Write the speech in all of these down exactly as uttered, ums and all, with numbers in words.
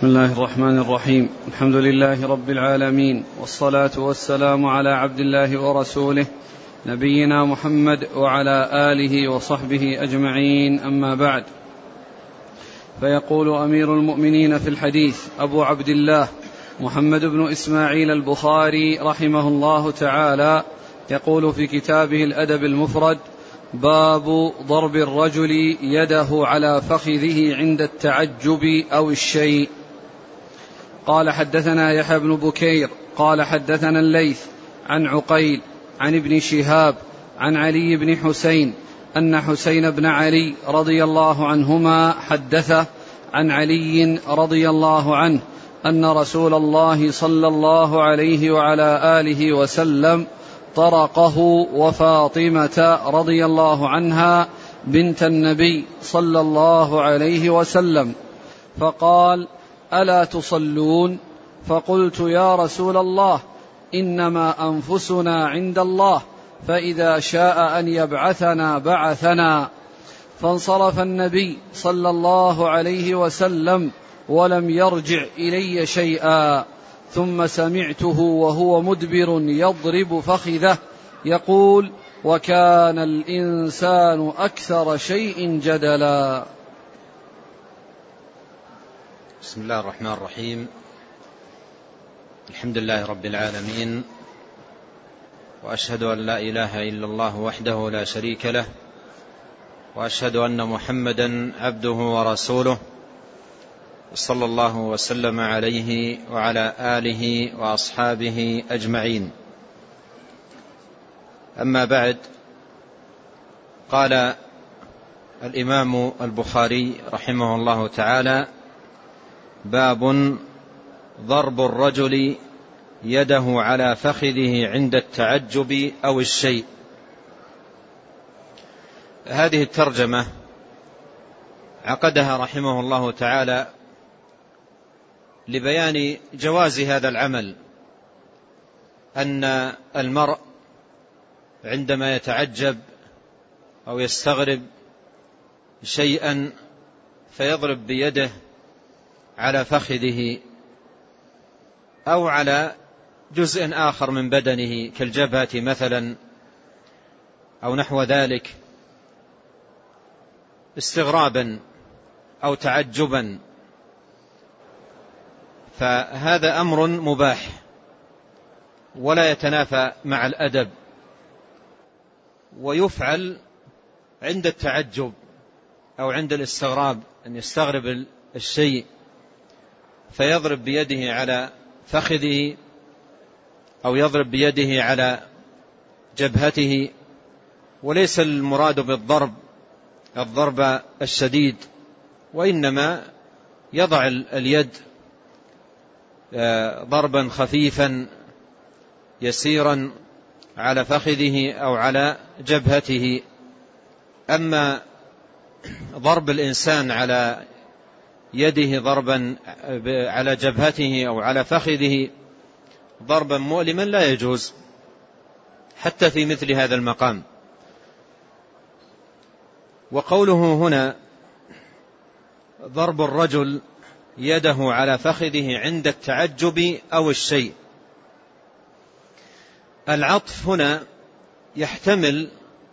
بسم الله الرحمن الرحيم. الحمد لله رب العالمين، والصلاة والسلام على عبد الله ورسوله نبينا محمد وعلى آله وصحبه أجمعين، أما بعد. فيقول أمير المؤمنين في الحديث أبو عبد الله محمد بن إسماعيل البخاري رحمه الله تعالى، يقول في كتابه الأدب المفرد: باب ضرب الرجل يده على فخذه عند التعجب أو الشيء. قال: حدثنا يحيى بن بكير قال حدثنا الليث عن عقيل عن ابن شهاب عن علي بن حسين أن حسين بن علي رضي الله عنهما حدثه عن علي رضي الله عنه أن رسول الله صلى الله عليه وعلى آله وسلم طرقه وفاطمة رضي الله عنها بنت النبي صلى الله عليه وسلم، فقال: ألا تصلون؟ فقلت: يا رسول الله، إنما أنفسنا عند الله، فإذا شاء أن يبعثنا بعثنا. فانصرف النبي صلى الله عليه وسلم ولم يرجع إلي شيئا، ثم سمعته وهو مدبر يضرب فخذه يقول: وكان الإنسان أكثر شيء جدلا. بسم الله الرحمن الرحيم. الحمد لله رب العالمين، وأشهد أن لا إله إلا الله وحده لا شريك له، وأشهد أن محمدا عبده ورسوله، صلى الله وسلم عليه وعلى آله وأصحابه أجمعين. أما بعد، قال الإمام البخاري رحمه الله تعالى: باب ضرب الرجل يده على فخذه عند التعجب أو الشيء. هذه الترجمة عقدها رحمه الله تعالى لبيان جواز هذا العمل، أن المرء عندما يتعجب أو يستغرب شيئا فيضرب بيده على فخذه أو على جزء آخر من بدنه كالجبهة مثلا أو نحو ذلك، استغرابا أو تعجبا، فهذا أمر مباح ولا يتنافى مع الأدب، ويفعل عند التعجب أو عند الاستغراب، أن يستغرب الشيء فيضرب بيده على فخذه أو يضرب بيده على جبهته. وليس المراد بالضرب الضرب الشديد، وإنما يضع اليد ضربا خفيفا يسيرا على فخذه أو على جبهته. أما ضرب الإنسان على يده ضربا على جبهته أو على فخذه ضربا مؤلما لا يجوز حتى في مثل هذا المقام. وقوله هنا ضرب الرجل يده على فخذه عند التعجب أو الشيء، العطف هنا يحتمل،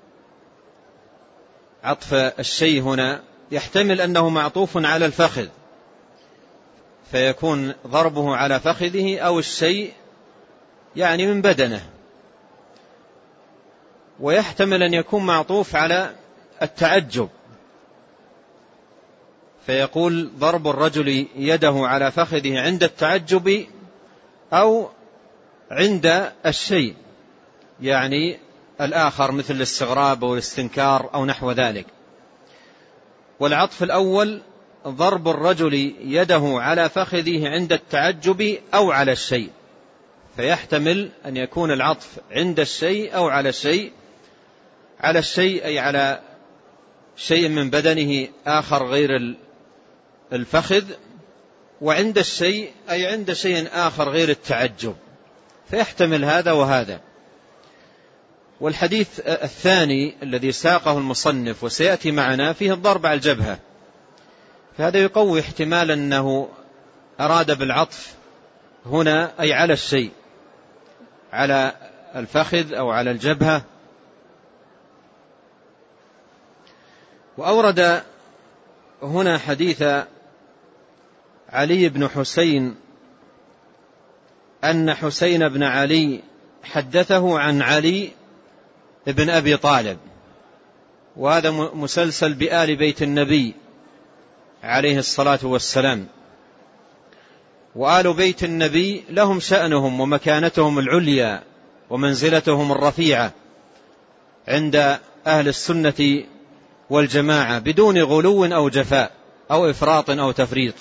عطف الشيء هنا يحتمل أنه معطوف على الفخذ، فيكون ضربه على فخذه أو الشيء يعني من بدنه، ويحتمل أن يكون معطوف على التعجب، فيقول ضرب الرجل يده على فخذه عند التعجب أو عند الشيء يعني الآخر مثل الاستغراب أو الاستنكار أو نحو ذلك. والعطف الأول ضرب الرجل يده على فخذه عند التعجب أو على الشيء، فيحتمل أن يكون العطف عند الشيء أو على الشيء. على الشيء أي على شيء من بدنه آخر غير الفخذ، وعند الشيء أي عند شيء آخر غير التعجب، فيحتمل هذا وهذا. والحديث الثاني الذي ساقه المصنف وسيأتي معنا فيه الضرب على الجبهة، فهذا يقوي احتمال أنه أراد بالعطف هنا أي على الشيء، على الفخذ أو على الجبهة. وأورد هنا حديث علي بن حسين أن حسين بن علي حدثه عن علي بن أبي طالب، وهذا مسلسل بآل بيت النبي عليه الصلاة والسلام. وآل بيت النبي لهم شأنهم ومكانتهم العليا ومنزلتهم الرفيعة عند أهل السنة والجماعة بدون غلو أو جفاء أو إفراط أو تفريط،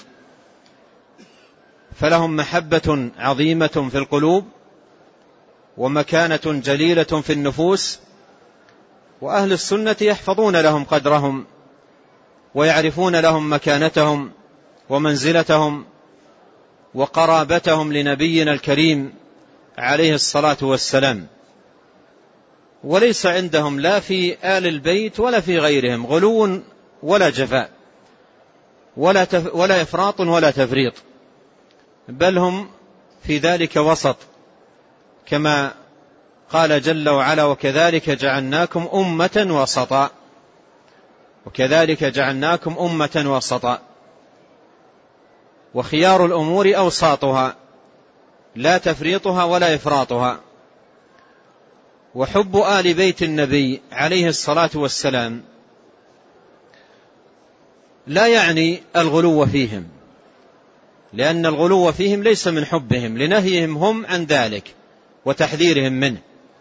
فلهم محبة عظيمة في القلوب ومكانة جليلة في النفوس، وأهل السنة يحفظون لهم قدرهم ويعرفون لهم مكانتهم ومنزلتهم وقرابتهم لنبينا الكريم عليه الصلاة والسلام. وليس عندهم لا في آل البيت ولا في غيرهم غلو ولا جفاء ولا, تف ولا إفراط ولا تفريط، بل هم في ذلك وسط، كما قال جل وعلا: وكذلك جعلناكم أمة وسطا، وكذلك جعلناكم أمة وسطا. وخيار الأمور أوساطها لا تفريطها ولا إفراطها. وحب آل بيت النبي عليه الصلاة والسلام لا يعني الغلو فيهم، لأن الغلو فيهم ليس من حبهم، لنهيهم هم عن ذلك وتحذيرهم منه.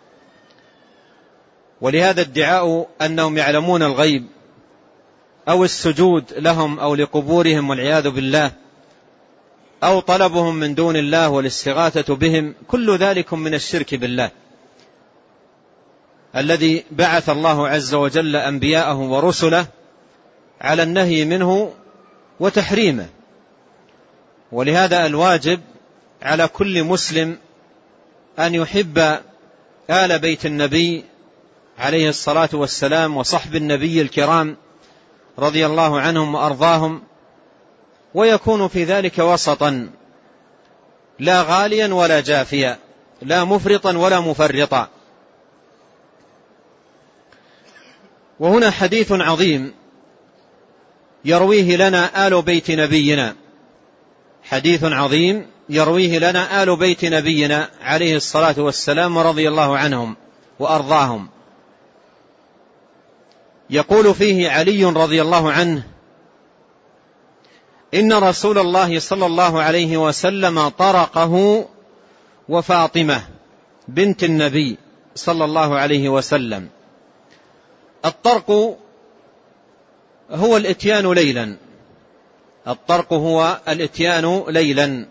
ولهذا ادعاء أنهم يعلمون الغيب أو السجود لهم أو لقبورهم والعياذ بالله أو طلبهم من دون الله والاستغاثة بهم، كل ذلك من الشرك بالله الذي بعث الله عز وجل أنبياءه ورسله على النهي منه وتحريمه. ولهذا الواجب على كل مسلم أن يحب آل بيت النبي عليه الصلاة والسلام وصحب النبي الكرام رضي الله عنهم وأرضاهم، ويكون في ذلك وسطا، لا غاليا ولا جافيا، لا مفرطا ولا مفرطا. وهنا حديث عظيم يرويه لنا آل بيت نبينا، حديث عظيم يرويه لنا آل بيت نبينا عليه الصلاة والسلام ورضي الله عنهم وأرضاهم. يقول فيه علي رضي الله عنه: إن رسول الله صلى الله عليه وسلم طرقه وفاطمة بنت النبي صلى الله عليه وسلم. الطرق هو الاتيان ليلا، الطرق هو الاتيان ليلا،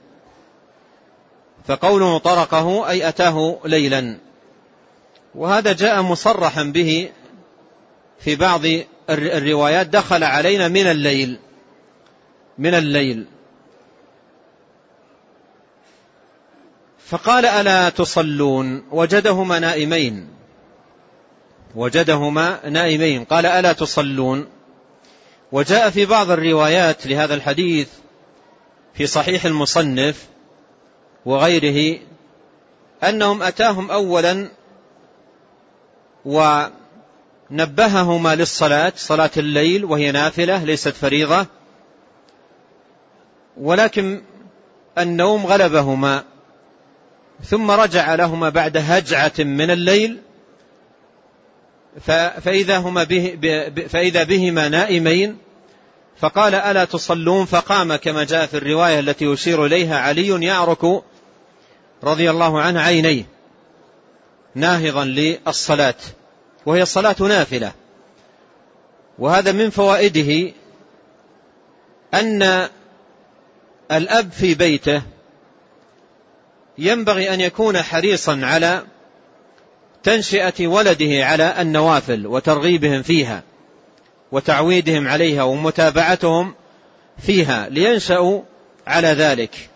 فقوله طرقه أي أتاه ليلا. وهذا جاء مصرحا به في بعض الروايات: دخل علينا من الليل، من الليل. فقال: ألا تصلون؟ وجدهما نائمين، وجدهما نائمين قال: ألا تصلون؟ وجاء في بعض الروايات لهذا الحديث في صحيح المصنف وغيره أنهم أتاهم أولا ونبههما للصلاة، صلاة الليل، وهي نافلة ليست فريضة، ولكن النوم غلبهما، ثم رجع لهما بعد هجعة من الليل فإذا, هما به فإذا بهما نائمين، فقال: ألا تصلون؟ فقام كما جاء في الرواية التي يشير إليها علي يعرك رضي الله عنه عينيه ناهضا للصلاة، وهي صلاة نافلة. وهذا من فوائده أن الأب في بيته ينبغي أن يكون حريصا على تنشئة ولده على النوافل وترغيبهم فيها وتعويدهم عليها ومتابعتهم فيها لينشأوا على ذلك.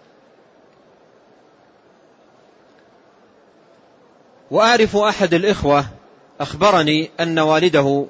وأعرف أحد الإخوة أخبرني أن والده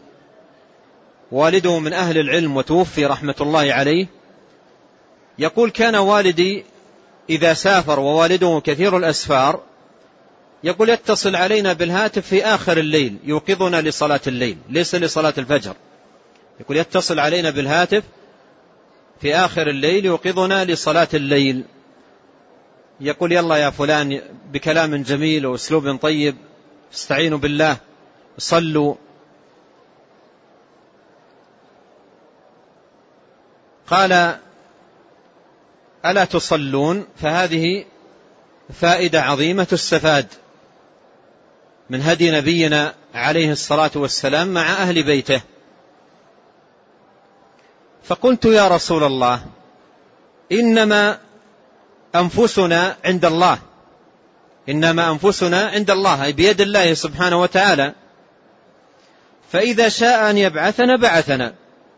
والده من أهل العلم وتوفي رحمة الله عليه، يقول: كان والدي إذا سافر ووالده كثير الأسفار يقول يتصل علينا بالهاتف في آخر الليل يوقظنا لصلاة الليل ليس لصلاة الفجر. يقول يتصل علينا بالهاتف في آخر الليل يوقظنا لصلاة الليل، يقول يلا يا فلان بكلام جميل وأسلوب طيب استعينوا بالله صلوا. قال ألا تصلون؟ فهذه فائدة عظيمة تستفاد من هدي نبينا عليه الصلاة والسلام مع أهل بيته. فقلت يا رسول الله إنما أنفسنا عند الله، إنما أنفسنا عند الله أي بيد الله سبحانه وتعالى، فإذا شاء أن يبعثنا بعثنا،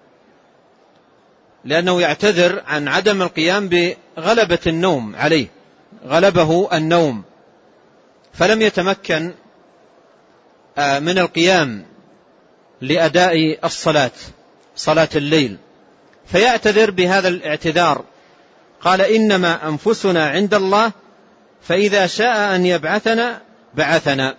لأنه يعتذر عن عدم القيام بغلبة النوم عليه، غلبه النوم فلم يتمكن من القيام لأداء الصلاة صلاة الليل، فيعتذر بهذا الاعتذار. قال إنما أنفسنا عند الله فإذا شاء أن يبعثنا بعثنا.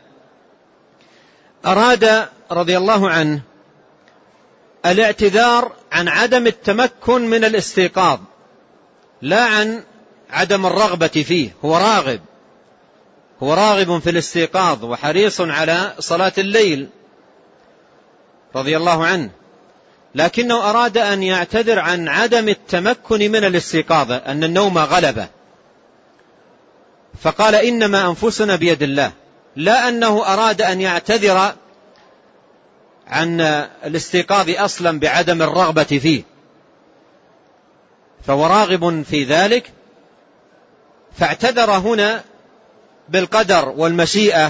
أراد رضي الله عنه الاعتذار عن عدم التمكن من الاستيقاظ لا عن عدم الرغبة فيه، هو راغب هو راغب في الاستيقاظ وحريص على صلاة الليل رضي الله عنه، لكنه أراد أن يعتذر عن عدم التمكن من الاستيقاظ، أن النوم غلبه، فقال إنما أنفسنا بيد الله، لا أنه أراد أن يعتذر عن الاستيقاظ أصلا بعدم الرغبة فيه، فهو راغب في ذلك، فاعتذر هنا بالقدر والمشيئة،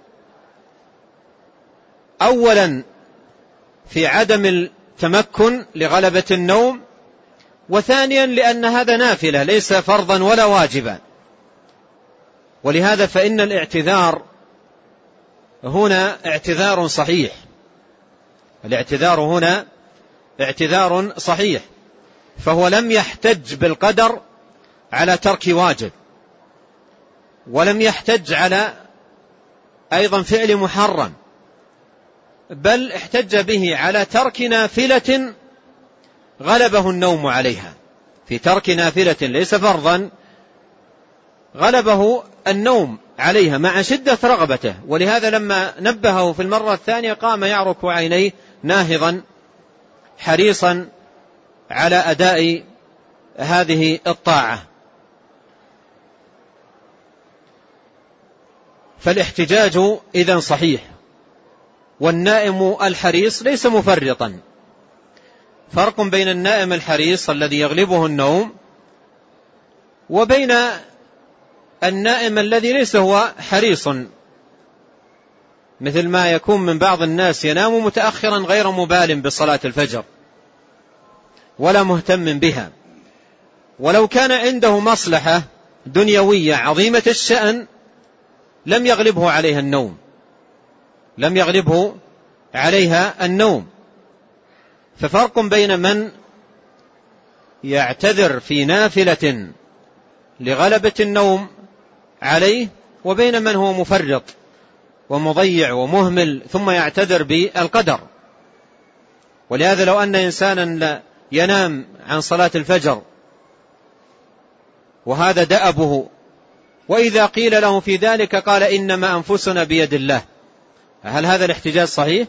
أولا في عدم التمكن لغلبة النوم، وثانيا لأن هذا نافلة ليس فرضا ولا واجبا. ولهذا فإن الاعتذار هنا اعتذار صحيح، الاعتذار هنا اعتذار صحيح، فهو لم يحتج بالقدر على ترك واجب، ولم يحتج على أيضا فعل محرم، بل احتج به على ترك نافلة غلبه النوم عليها، في ترك نافلة ليس فرضا غلبه النوم عليها مع شدة رغبته. ولهذا لما نبهه في المرة الثانية قام يعرك عينيه ناهضا حريصا على أداء هذه الطاعة. فالاحتجاج إذن صحيح، والنائم الحريص ليس مفرطا. فرق بين النائم الحريص الذي يغلبه النوم وبين النائم الذي ليس هو حريص، مثل ما يكون من بعض الناس ينام متأخرا غير مبال بصلاة الفجر ولا مهتم بها، ولو كان عنده مصلحة دنيوية عظيمة الشأن لم يغلبه عليها النوم لم يغلبه عليها النوم. ففرق بين من يعتذر في نافلة لغلبة النوم عليه وبين من هو مفرط ومضيع ومهمل ثم يعتذر بالقدر. ولهذا لو أن إنسانا ينام عن صلاة الفجر وهذا دأبه، وإذا قيل له في ذلك قال إنما أنفسنا بيد الله، هل هذا الاحتجاج صحيح؟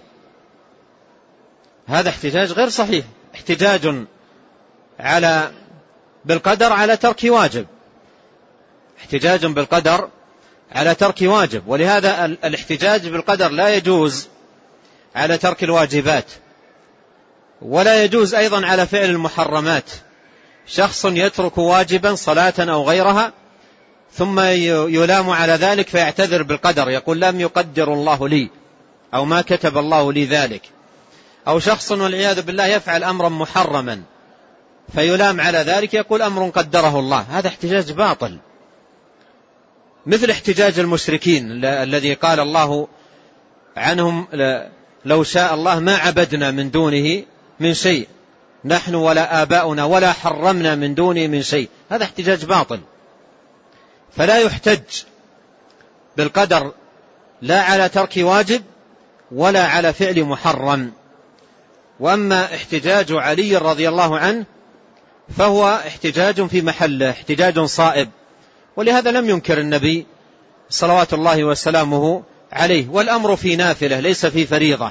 هذا احتجاج غير صحيح، احتجاج على بالقدر على ترك واجب، احتجاج بالقدر على ترك واجب. ولهذا الاحتجاج بالقدر لا يجوز على ترك الواجبات، ولا يجوز أيضا على فعل المحرمات. شخص يترك واجبا صلاة أو غيرها ثم يلام على ذلك فيعتذر بالقدر، يقول لم يقدر الله لي أو ما كتب الله لي ذلك. أو شخص والعياذ بالله يفعل أمرا محرما فيلام على ذلك يقول أمر قدره الله، هذا احتجاج باطل، مثل احتجاج المشركين الذي قال الله عنهم لو شاء الله ما عبدنا من دونه من شيء نحن ولا آباؤنا ولا حرمنا من دونه من شيء، هذا احتجاج باطل. فلا يحتج بالقدر لا على ترك واجب ولا على فعل محرم. وأما احتجاج علي رضي الله عنه فهو احتجاج في محله، احتجاج صائب، ولهذا لم ينكر النبي صلوات الله وسلامه عليه، والأمر في نافلة ليس في فريضة.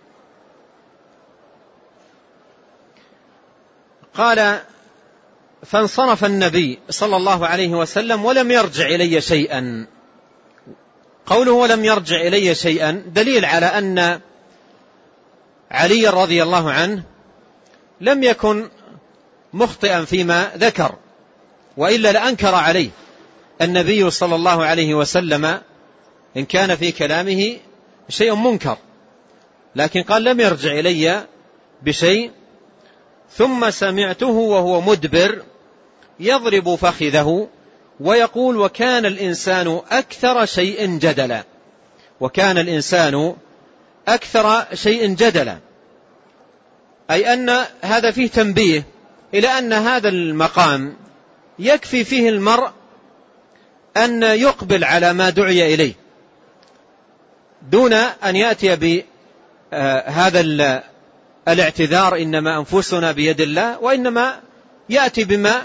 قال: فانصرف النبي صلى الله عليه وسلم ولم يرجع إلي شيئا. قوله ولم يرجع إلي شيئا دليل على أن علي رضي الله عنه لم يكن مخطئا فيما ذكر، وإلا لأنكر عليه النبي صلى الله عليه وسلم إن كان في كلامه شيء منكر، لكن قال لم يرجع إلي بشيء. ثم سمعته وهو مدبر يضرب فخذه ويقول: وكان الإنسان أكثر شيء جدلا. وكان الإنسان أكثر شيء جدلا، أي أن هذا فيه تنبيه إلى أن هذا المقام يكفي فيه المرء أن يقبل على ما دعي إليه دون أن يأتي بهذا الاعتذار: إنما أنفسنا بيد الله، وإنما يأتي بما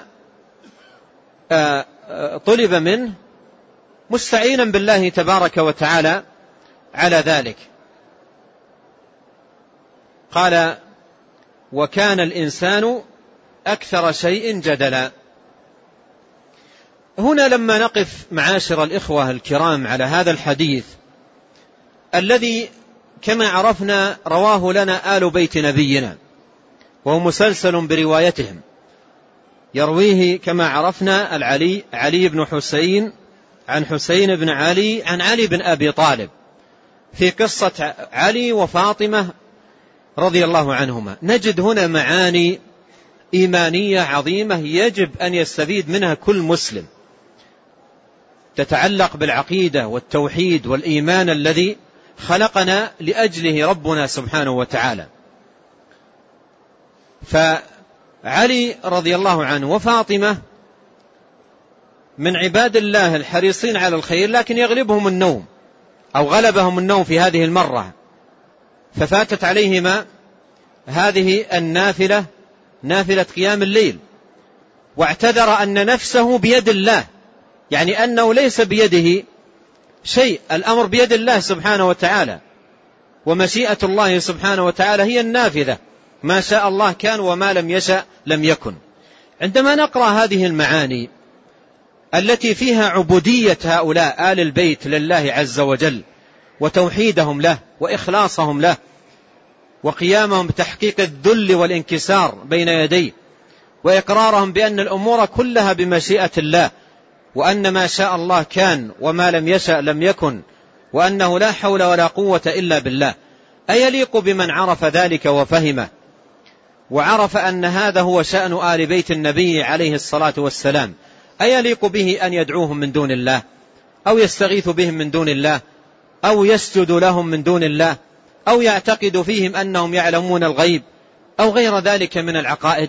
طلب منه مستعينا بالله تبارك وتعالى على ذلك. قال: وكان الإنسان أكثر شيء جدلا. هنا لما نقف معاشر الإخوة الكرام على هذا الحديث الذي كما عرفنا رواه لنا آل بيت نبينا، وهو مسلسل بروايتهم، يرويه كما عرفنا العلي علي بن حسين عن حسين بن علي عن علي بن أبي طالب في قصة علي وفاطمة رضي الله عنهما. نجد هنا معاني إيمانية عظيمة يجب أن يستفيد منها كل مسلم، تتعلق بالعقيدة والتوحيد والإيمان الذي خلقنا لأجله ربنا سبحانه وتعالى. فعلي رضي الله عنه وفاطمة من عباد الله الحريصين على الخير، لكن يغلبهم النوم أو غلبهم النوم في هذه المرة، ففاتت عليهما هذه النافلة، نافلة قيام الليل، واعتذر أن نفسه بيد الله، يعني أنه ليس بيده شيء، الأمر بيد الله سبحانه وتعالى، ومشيئة الله سبحانه وتعالى هي النافذة، ما شاء الله كان وما لم يشأ لم يكن. عندما نقرأ هذه المعاني التي فيها عبودية هؤلاء آل البيت لله عز وجل، وتوحيدهم له وإخلاصهم له، وقيامهم بتحقيق الذل والانكسار بين يديه، وإقرارهم بأن الأمور كلها بمشيئة الله، وأن ما شاء الله كان وما لم يشأ لم يكن، وأنه لا حول ولا قوة إلا بالله، أيليق بمن عرف ذلك وفهمه وعرف أن هذا هو شأن آل بيت النبي عليه الصلاة والسلام، أيليق به أن يدعوهم من دون الله، أو يستغيث بهم من دون الله، أو يسجد لهم من دون الله، أو يعتقد فيهم أنهم يعلمون الغيب، أو غير ذلك من العقائد؟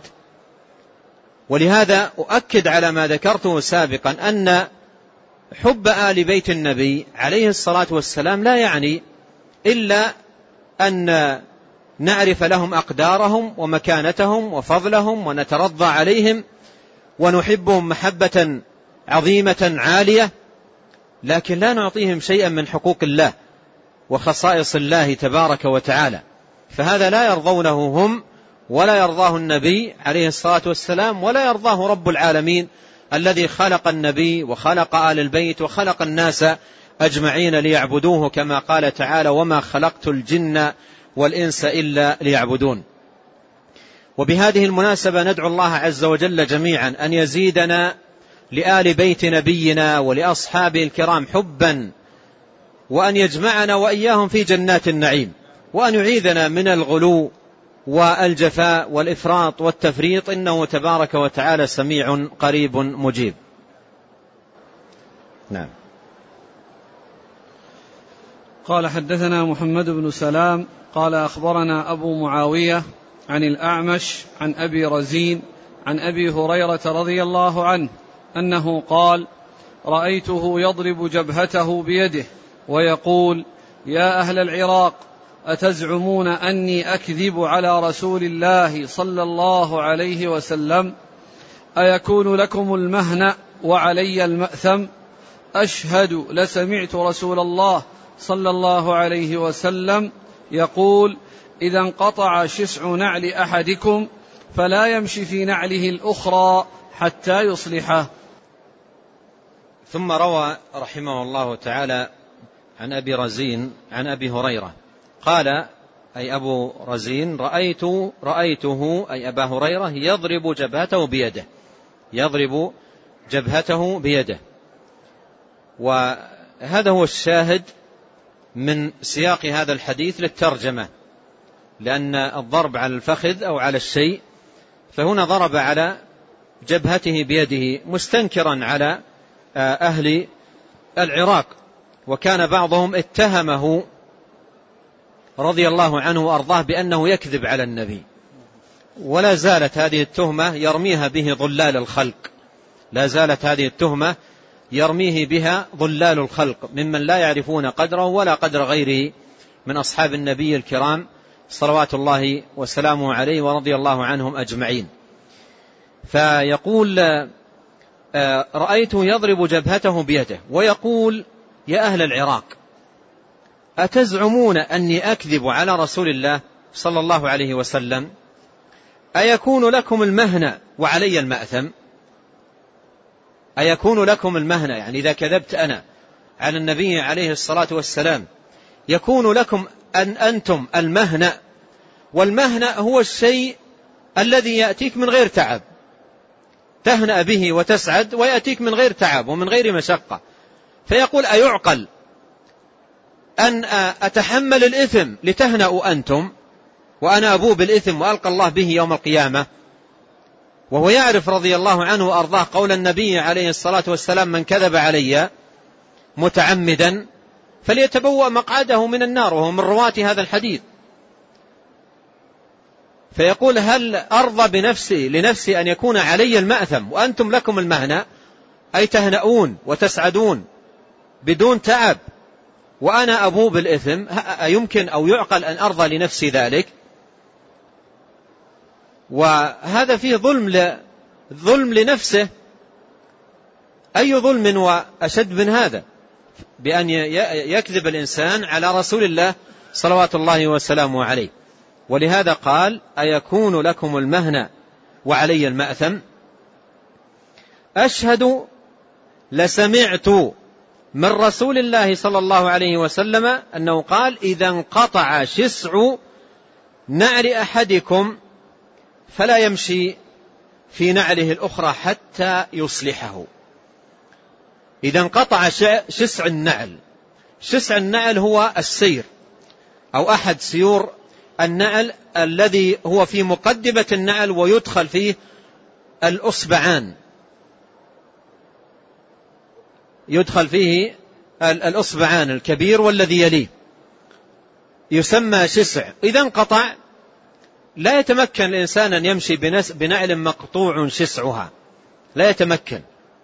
ولهذا أؤكد على ما ذكرته سابقا أن حب آل بيت النبي عليه الصلاة والسلام لا يعني إلا أن نعرف لهم أقدارهم ومكانتهم وفضلهم ونترضى عليهم ونحبهم محبة عظيمة عالية، لكن لا نعطيهم شيئا من حقوق الله وخصائص الله تبارك وتعالى، فهذا لا يرضونه هم ولا يرضاه النبي عليه الصلاة والسلام ولا يرضاه رب العالمين الذي خلق النبي وخلق آل البيت وخلق الناس أجمعين ليعبدوه، كما قال تعالى: وما خلقت الجن والإنس إلا ليعبدون. وبهذه المناسبة ندعو الله عز وجل جميعا أن يزيدنا لآل بيت نبينا ولأصحابه الكرام حبا، وأن يجمعنا وإياهم في جنات النعيم، وأن يعيذنا من الغلو والجفاء والإفراط والتفريط، إنه تبارك وتعالى سميع قريب مجيب. نعم. قال: حدثنا محمد بن سلام قال أخبرنا أبو معاوية عن الأعمش عن أبي رزين عن أبي هريرة رضي الله عنه أنه قال: رأيته يضرب جبهته بيده ويقول: يا أهل العراق، أتزعمون أني أكذب على رسول الله صلى الله عليه وسلم؟ أيكون لكم المهنأ وعلي المأثم؟ أشهد لسمعت رسول الله صلى الله عليه وسلم يقول: إذا انقطع شسع نعل أحدكم فلا يمشي في نعله الأخرى حتى يصلحه. ثم روى رحمه الله تعالى عن أبي رزين عن أبي هريرة قال، أي أبو رزين: رأيت رأيته أي أبا هريرة يضرب جبهته بيده يضرب جبهته بيده وهذا هو الشاهد من سياق هذا الحديث للترجمة، لأن الضرب على الفخذ أو على الشيء، فهنا ضرب على جبهته بيده مستنكرا على أهل العراق، وكان بعضهم اتهمه رضي الله عنه وأرضاه بأنه يكذب على النبي، ولا زالت هذه التهمة يرميها به ضلال الخلق لا زالت هذه التهمة يرميه بها ضلال الخلق ممن لا يعرفون قدره ولا قدر غيره من أصحاب النبي الكرام صلوات الله وسلامه عليه ورضي الله عنهم أجمعين. فيقول: رأيته يضرب جبهته بيده ويقول: يا أهل العراق، أتزعمون أني أكذب على رسول الله صلى الله عليه وسلم؟ أيكون لكم المهنة وعلي المأثم؟ أيكون لكم المهنة، يعني إذا كذبت أنا على النبي عليه الصلاة والسلام يكون لكم أن أنتم المهنة، والمهنة هو الشيء الذي يأتيك من غير تعب، تهنأ به وتسعد ويأتيك من غير تعب ومن غير مشقة. فيقول: أيعقل أن أتحمل الإثم لتهنأوا أنتم وأنا أبوء بالإثم وألقى الله به يوم القيامة؟ وهو يعرف رضي الله عنه وأرضاه قول النبي عليه الصلاة والسلام: من كذب علي متعمدا فليتبوأ مقعده من النار، وهو من رواة هذا الحديث. فيقول: هل أرضى بنفسي لنفسي أن يكون علي المأثم وأنتم لكم المهنة، أي تهنؤون وتسعدون بدون تعب، وأنا أبوء بالإثم؟ أيمكن أو يعقل أن أرضى لنفسي ذلك؟ وهذا فيه ظلم ظلم لنفسه. أي ظلم وأشد من هذا، بأن يكذب الإنسان على رسول الله صلوات الله وسلامه عليه. ولهذا قال: أيكون لكم المهنة وعلي المأثم؟ أشهد لسمعت من رسول الله صلى الله عليه وسلم أنه قال: إذا انقطع شسع نعل أحدكم فلا يمشي في نعله الأخرى حتى يصلحه. إذا انقطع شسع النعل، شسع النعل هو السير أو أحد سيور النعل الذي هو في مقدمة النعل ويدخل فيه الأصبعان، يدخل فيه الأصبعان الكبير والذي يليه، يسمى شسع. إذا انقطع لا يتمكن الإنسان أن يمشي بنعل مقطوع شسعها، لا يتمكن.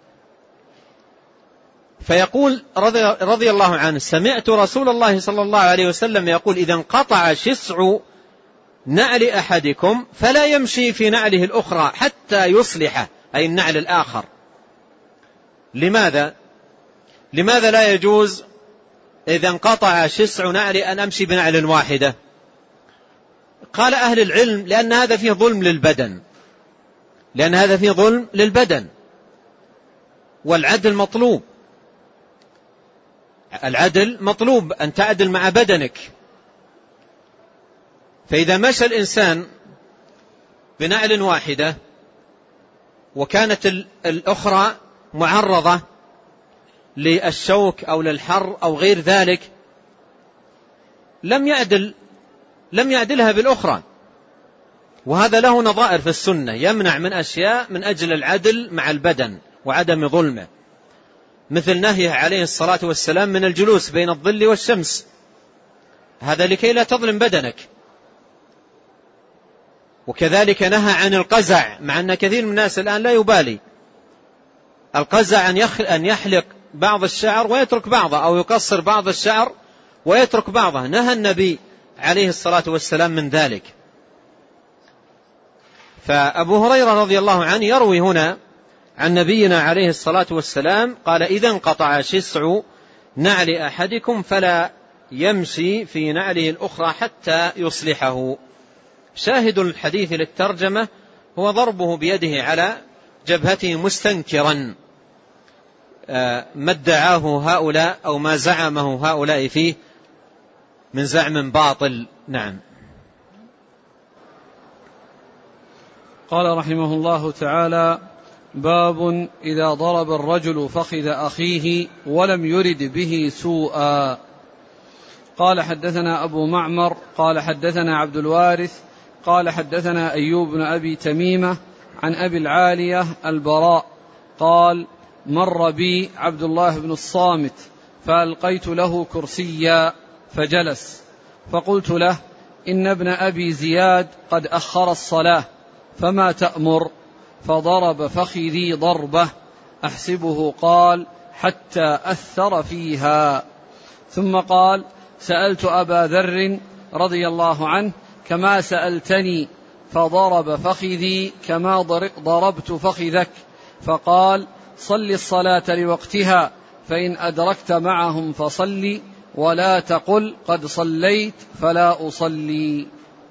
فيقول رضي الله عنه: سمعت رسول الله صلى الله عليه وسلم يقول: إذا انقطع شسع نعل أحدكم فلا يمشي في نعله الأخرى حتى يصلحه، أي النعل الآخر. لماذا؟ لماذا لا يجوز إذا انقطع شسع نعل أن أمشي بنعل واحدة؟ قال أهل العلم: لأن هذا فيه ظلم للبدن، لأن هذا فيه ظلم للبدن، والعدل مطلوب، العدل مطلوب أن تعدل مع بدنك. فإذا مشى الإنسان بنعل واحدة وكانت الأخرى معرضة للشوك أو للحر أو غير ذلك، لم يعدل لم يعدلها بالأخرى. وهذا له نظائر في السنة، يمنع من أشياء من أجل العدل مع البدن وعدم ظلمه، مثل نهيه عليه الصلاة والسلام من الجلوس بين الظل والشمس، هذا لكي لا تظلم بدنك. وكذلك نهى عن القزع، مع أن كثير من الناس الآن لا يبالي القزع أن يحلق بعض الشعر ويترك بعضه، أو يقصر بعض الشعر ويترك بعضه، نهى النبي عليه الصلاة والسلام من ذلك. فأبو هريرة رضي الله عنه يروي هنا عن نبينا عليه الصلاة والسلام قال: إذا انقطع شسع نعل أحدكم فلا يمشي في نعله الأخرى حتى يصلحه. شاهد الحديث للترجمة هو ضربه بيده على جبهته مستنكرا ما ادعاه هؤلاء أو ما زعمه هؤلاء فيه من زعم باطل. نعم. قال رحمه الله تعالى: باب إذا ضرب الرجل فخذ أخيه ولم يرد به سوءا. قال: حدثنا أبو معمر قال حدثنا عبد الوارث قال حدثنا أيوب بن أبي تميمة عن أبي العالية البراء قال: مر بي عبد الله بن الصامت فألقيت له كرسيا فجلس، فقلت له: إن ابن أبي زياد قد أخر الصلاة فما تأمر؟ فضرب فخذي ضربة أحسبه قال: حتى أثر فيها. ثم قال: سألت أبا ذر رضي الله عنه كما سألتني، فضرب فخذي كما ضربت فخذك، فقال: صل الصلاة لوقتها، فإن أدركت معهم فصل، ولا تقل قد صليت فلا أصلي.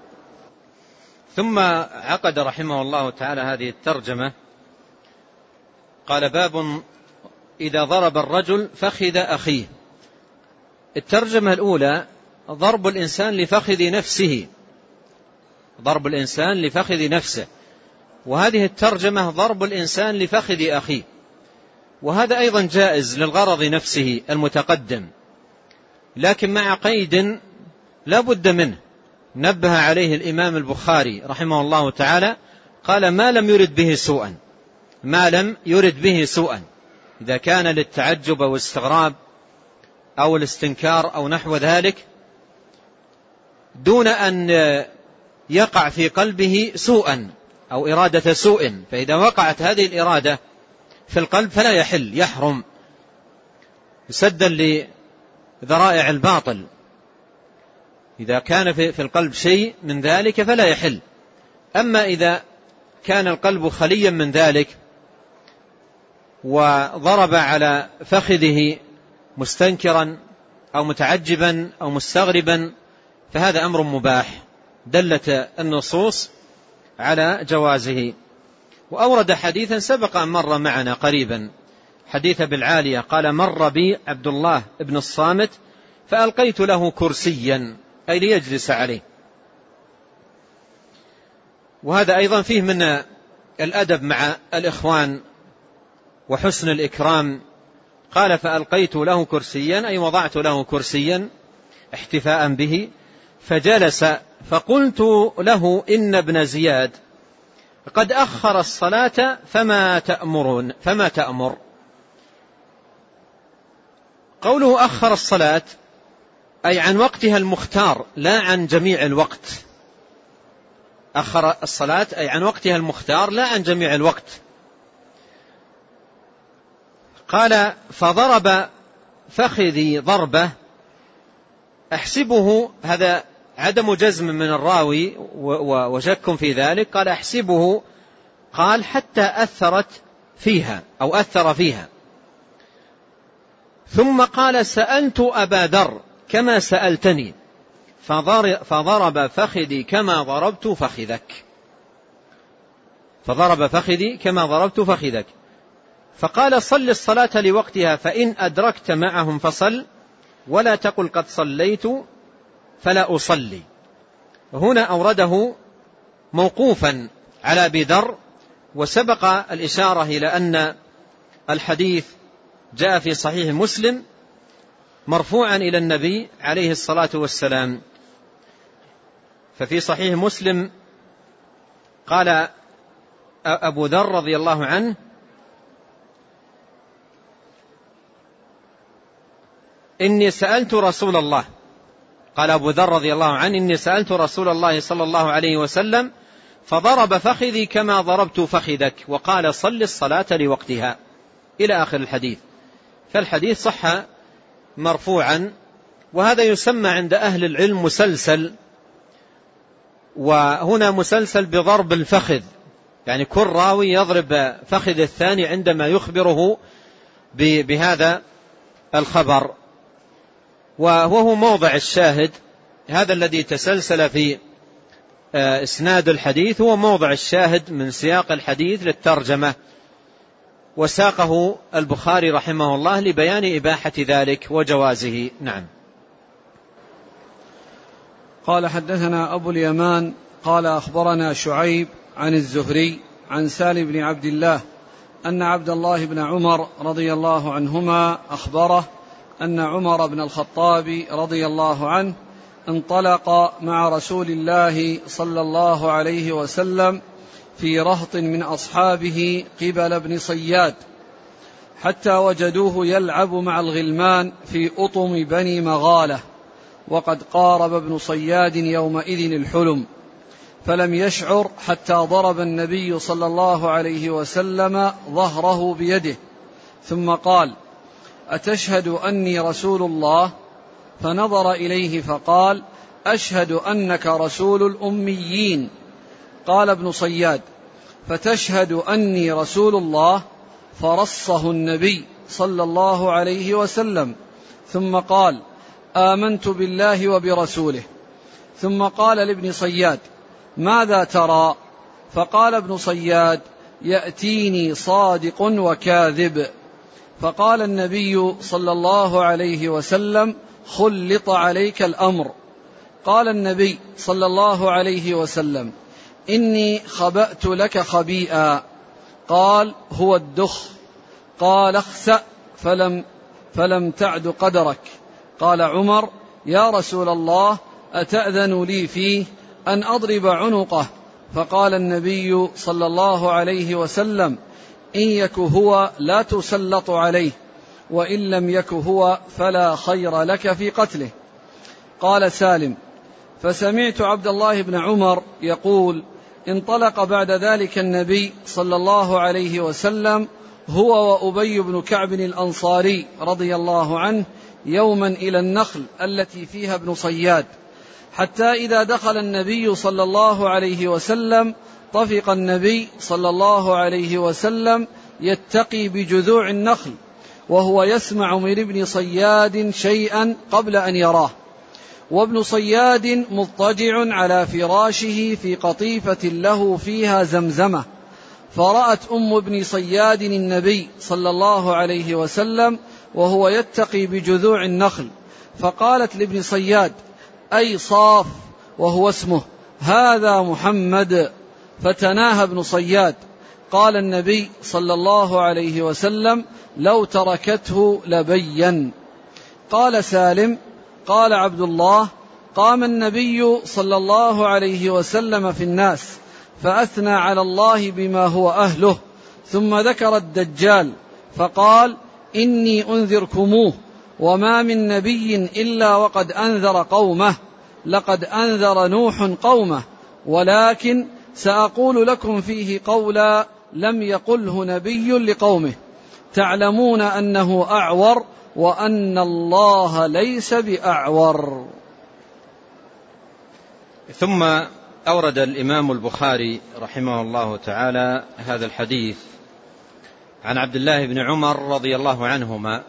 ثم عقد رحمه الله تعالى هذه الترجمة، قال: باب إذا ضرب الرجل فخذ أخيه. الترجمة الأولى ضرب الإنسان لفخذ نفسه، ضرب الإنسان لفخذ نفسه، وهذه الترجمة ضرب الإنسان لفخذ أخيه، وهذا أيضا جائز للغرض نفسه المتقدم، لكن مع قيد لا بد منه نبه عليه الإمام البخاري رحمه الله تعالى، قال: ما لم يرد به سوءا، ما لم يرد به سوءا، إذا كان للتعجب أو الاستغراب أو الاستنكار أو نحو ذلك، دون أن يقع في قلبه سوءا أو إرادة سوء، فإذا وقعت هذه الإرادة في القلب فلا يحل، يحرم سدا لذرائع الباطل. إذا كان في القلب شيء من ذلك فلا يحل. أما إذا كان القلب خليا من ذلك وضرب على فخذه مستنكرا أو متعجبا أو مستغربا فهذا أمر مباح، دلت النصوص على جوازه. وأورد حديثا سبق أن مر معنا قريبا، حديث بالعالية، قال: مر بي عبد الله بن الصامت فألقيت له كرسيا، أي ليجلس عليه. وهذا أيضا فيه من الأدب مع الإخوان وحسن الإكرام. قال: فألقيت له كرسيا، أي وضعت له كرسيا احتفاء به، فجلس، فقلت له: إن ابن زياد قد أخر الصلاة فما تأمرون فما تأمر. قوله أخر الصلاة أي عن وقتها المختار، لا عن جميع الوقت. أخر الصلاة أي عن وقتها المختار، لا عن جميع الوقت. قال: فضرب فخذي ضربة أحسبه، هذا عدم جزم من الراوي وشك في ذلك، قال: أحسبه، قال: حتى أثرت فيها أو أثر فيها. ثم قال: سألت أبا ذر كما سألتني، فضرب فخذي كما ضربت فخذك، فضرب فخذي كما ضربت فخذك، فقال: صل الصلاة لوقتها، فإن أدركت معهم فصل، ولا تقل قد صليت فلا أصلي. هنا أورده موقوفا على أبي ذر، وسبق الإشارة إلى أن الحديث جاء في صحيح مسلم مرفوعا إلى النبي عليه الصلاة والسلام. ففي صحيح مسلم قال أبو ذر رضي الله عنه: إني سألت رسول الله، قال أبو ذر رضي الله عنه: إني سألت رسول الله صلى الله عليه وسلم فضرب فخذي كما ضربت فخذك، وقال: صل الصلاة لوقتها. إلى آخر الحديث. فالحديث صح مرفوعا، وهذا يسمى عند أهل العلم مسلسل، وهنا مسلسل بضرب الفخذ، يعني كل راوي يضرب فخذ الثاني عندما يخبره بهذا الخبر. وهو موضع الشاهد، هذا الذي تسلسل في إسناد الحديث هو موضع الشاهد من سياق الحديث للترجمة، وساقه البخاري رحمه الله لبيان إباحة ذلك وجوازه. نعم. قال حدثنا أبو اليمان قال أخبرنا شعيب عن الزهري عن سالم بن عبد الله أن عبد الله بن عمر رضي الله عنهما أخبره أن عمر بن الخطاب رضي الله عنه انطلق مع رسول الله صلى الله عليه وسلم في رهط من أصحابه قبل ابن صياد، حتى وجدوه يلعب مع الغلمان في أطم بني مغالة، وقد قارب ابن صياد يومئذ الحلم، فلم يشعر حتى ضرب النبي صلى الله عليه وسلم ظهره بيده، ثم قال: أتشهد أني رسول الله؟ فنظر إليه فقال: أشهد أنك رسول الأميين. قال ابن صياد: فتشهد أني رسول الله؟ فرصه النبي صلى الله عليه وسلم، ثم قال: آمنت بالله وبرسوله. ثم قال لابن صياد: ماذا ترى؟ فقال ابن صياد: يأتيني صادق وكاذب. فقال النبي صلى الله عليه وسلم: خلط عليك الأمر. قال النبي صلى الله عليه وسلم: إني خبأت لك خبيئا. قال: هو الدخ. قال: اخسأ فلم, فلم تعد قدرك. قال عمر: يا رسول الله، أتأذن لي فيه أن أضرب عنقه؟ فقال النبي صلى الله عليه وسلم: إن يك هو لا تسلط عليه، وإن لم يك هو فلا خير لك في قتله. قال سالم: فسمعت عبد الله بن عمر يقول: انطلق بعد ذلك النبي صلى الله عليه وسلم هو وأبي بن كعب الأنصاري رضي الله عنه يوما إلى النخل التي فيها ابن صياد، حتى إذا دخل النبي صلى الله عليه وسلم طفق النبي صلى الله عليه وسلم يتقي بجذوع النخل، وهو يسمع من ابن صياد شيئا قبل أن يراه، وابن صياد مضطجع على فراشه في قطيفة له فيها زمزمة. فرأت أم ابن صياد النبي صلى الله عليه وسلم وهو يتقي بجذوع النخل، فقالت لابن صياد: أي صاف، وهو اسمه، هذا محمد. فتناهى ابن صياد. قال النبي صلى الله عليه وسلم: لو تركته لبين. قال سالم: قال عبد الله: قام النبي صلى الله عليه وسلم في الناس فأثنى على الله بما هو أهله، ثم ذكر الدجال فقال: إني أنذركموه، وما من نبي إلا وقد أنذر قومه، لقد أنذر نوح قومه، ولكن سأقول لكم فيه قولا لم يقله نبي لقومه، تعلمون أنه أعور وأن الله ليس بأعور. ثم أورد الإمام البخاري رحمه الله تعالى هذا الحديث عن عبد الله بن عمر رضي الله عنهما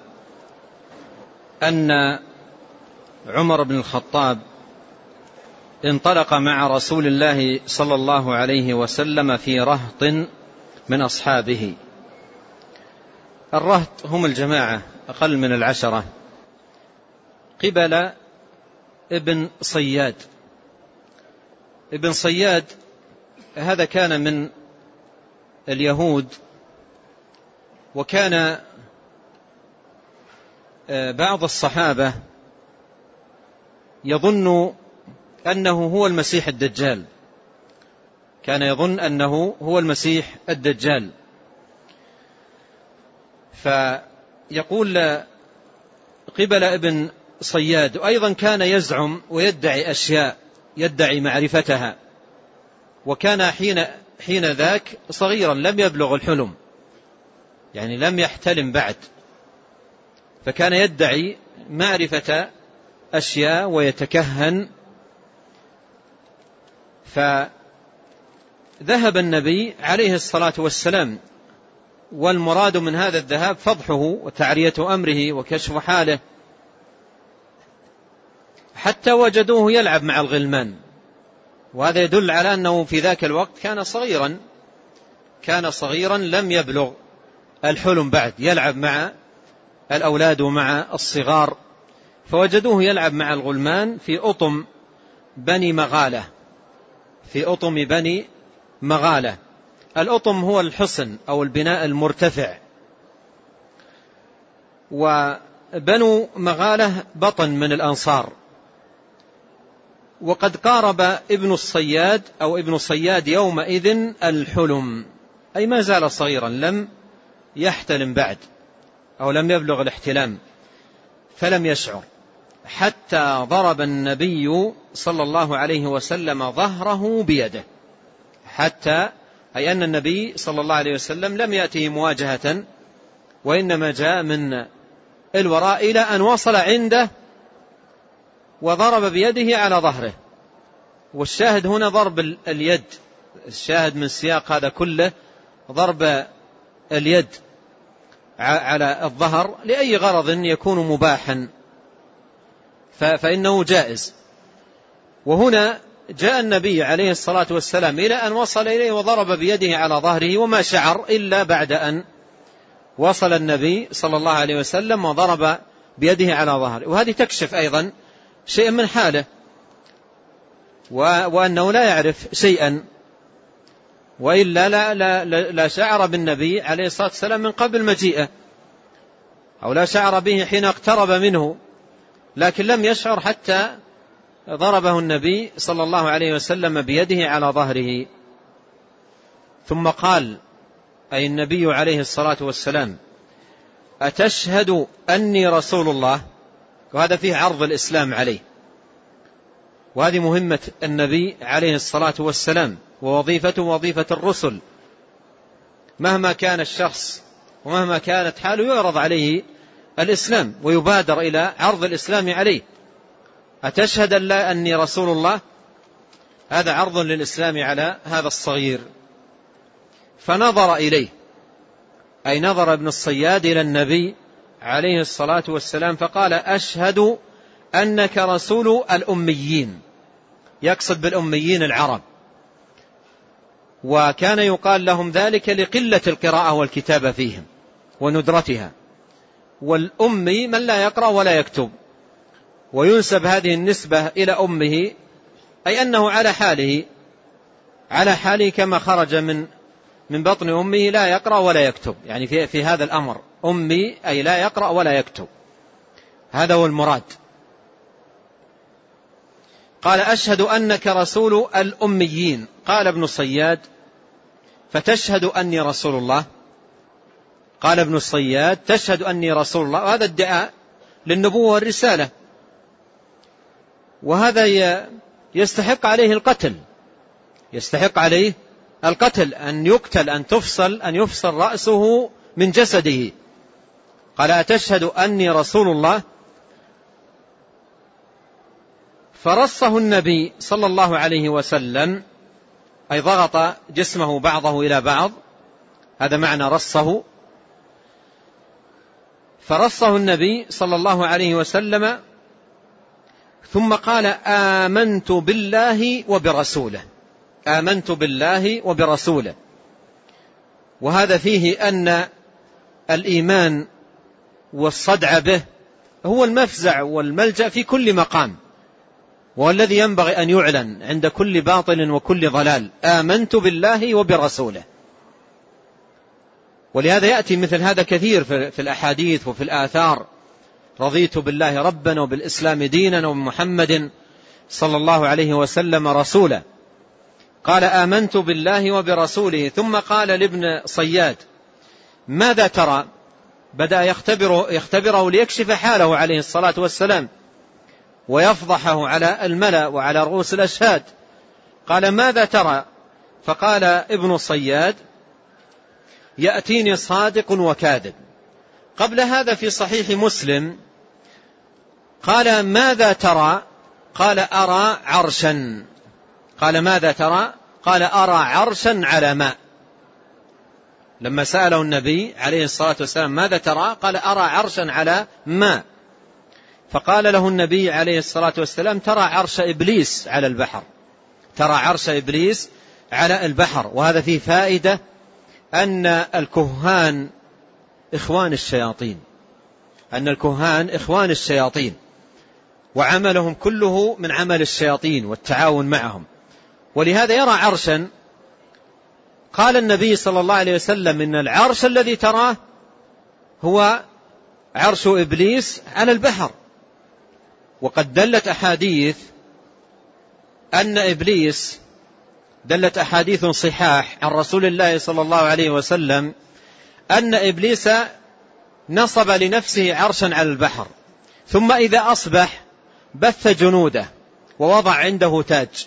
أن عمر بن الخطاب انطلق مع رسول الله صلى الله عليه وسلم في رهط من أصحابه. الرهط هم الجماعة أقل من العشرة قبل ابن صياد. ابن صياد هذا كان من اليهود، وكان بعض الصحابة يظن أنه هو المسيح الدجال، كان يظن أنه هو المسيح الدجال. فيقول قبل ابن صياد، وأيضا كان يزعم ويدعي أشياء يدعي معرفتها، وكان حين, حين ذاك صغيرا لم يبلغ الحلم، يعني لم يحتلم بعد، فكان يدعي معرفة أشياء ويتكهن. فذهب النبي عليه الصلاة والسلام، والمراد من هذا الذهاب فضحه وتعرية أمره وكشف حاله، حتى وجدوه يلعب مع الغلمان، وهذا يدل على أنه في ذاك الوقت كان صغيرا كان صغيرا لم يبلغ الحلم بعد، يلعب مع الأولاد ومع الصغار. فوجدوه يلعب مع الغلمان في أطم بني مغالة في أطم بني مغالة. الأطم هو الحصن أو البناء المرتفع، وبنو مغالة بطن من الأنصار. وقد قارب ابن الصياد أو ابن الصياد يومئذ الحلم، أي ما زال صغيرا لم يحتلم بعد أو لم يبلغ الاحتلام، فلم يشعر، حتى ضرب النبي صلى الله عليه وسلم ظهره بيده. حتى أي أن النبي صلى الله عليه وسلم لم يأته مواجهة، وإنما جاء من الوراء إلى أن وصل عنده وضرب بيده على ظهره. والشاهد هنا ضرب اليد، الشاهد من سياق هذا كله ضرب اليد على الظهر لأي غرض يكون مباحا فإنه جائز. وهنا جاء النبي عليه الصلاة والسلام إلى أن وصل إليه وضرب بيده على ظهره، وما شعر إلا بعد أن وصل النبي صلى الله عليه وسلم وضرب بيده على ظهره. وهذه تكشف أيضا شيئا من حاله، وأنه لا يعرف شيئا، وإلا لا, لا, لا شعر بالنبي عليه الصلاة والسلام من قبل مجيئه، أو لا شعر به حين اقترب منه، لكن لم يشعر حتى ضربه النبي صلى الله عليه وسلم بيده على ظهره. ثم قال، أي النبي عليه الصلاة والسلام: أتشهد أني رسول الله؟ وهذا فيه عرض الإسلام عليه، وهذه مهمة النبي عليه الصلاة والسلام، ووظيفته وظيفة الرسل. مهما كان الشخص ومهما كانت حاله يعرض عليه الإسلام ويبادر إلى عرض الإسلام عليه. أتشهد أن لا أني رسول الله؟ هذا عرض للإسلام على هذا الصغير. فنظر إليه، أي نظر ابن الصياد إلى النبي عليه الصلاة والسلام فقال: أشهد أنك رسول الأميين، يقصد بالأميين العرب، وكان يقال لهم ذلك لقلة القراءة والكتابة فيهم وندرتها. والأمي من لا يقرأ ولا يكتب، وينسب هذه النسبة إلى أمه، أي أنه على حاله على حاله كما خرج من من بطن أمه لا يقرأ ولا يكتب، يعني في, في هذا الأمر أمي أي لا يقرأ ولا يكتب، هذا هو المراد. قال: أشهد أنك رسول الأميين. قال ابن الصياد: فتشهد أني رسول الله؟ قال ابن الصياد: تشهد أني رسول الله. وهذا ادعاء للنبوة والرسالة، وهذا يستحق عليه القتل، يستحق عليه القتل، أن يقتل، أن تفصل أن يفصل رأسه من جسده. قال: أتشهد أني رسول الله؟ فرصه النبي صلى الله عليه وسلم، أي ضغط جسمه بعضه إلى بعض، هذا معنى رصه. فرصه النبي صلى الله عليه وسلم، ثم قال: آمنت بالله وبرسوله. آمنت بالله وبرسوله. وهذا فيه أن الإيمان والصدع به هو المفزع والملجأ في كل مقام، والذي ينبغي أن يعلن عند كل باطل وكل ضلال: آمنت بالله وبرسوله. ولهذا يأتي مثل هذا كثير في الأحاديث وفي الآثار: رضيت بالله ربا وبالإسلام دينا وبمحمد صلى الله عليه وسلم رسولا. قال: آمنت بالله وبرسوله. ثم قال لابن صياد: ماذا ترى؟ بدأ يختبره, يختبره ليكشف حاله عليه الصلاة والسلام ويفضحه على الملأ وعلى رؤوس الأشهاد. قال: ماذا ترى؟ فقال ابن صياد: يأتيني صادق وكاذب. قبل هذا في صحيح مسلم قال ماذا ترى؟ قال أرى عرشا. قال ماذا ترى؟ قال أرى عرشا على ماء. لما سأله النبي عليه الصلاة والسلام ماذا ترى؟ قال أرى عرشا على ماء. فقال له النبي عليه الصلاة والسلام ترى عرش إبليس على البحر، ترى عرش إبليس على البحر. وهذا فيه فائدة أن الكهان إخوان الشياطين، أن الكهان إخوان الشياطين وعملهم كله من عمل الشياطين والتعاون معهم. ولهذا يرى عرشا. قال النبي صلى الله عليه وسلم إن العرش الذي تراه هو عرش إبليس على البحر. وقد دلت أحاديث أن إبليس دلت أحاديث صحاح عن رسول الله صلى الله عليه وسلم أن إبليس نصب لنفسه عرشا على البحر، ثم إذا أصبح بث جنوده ووضع عنده تاج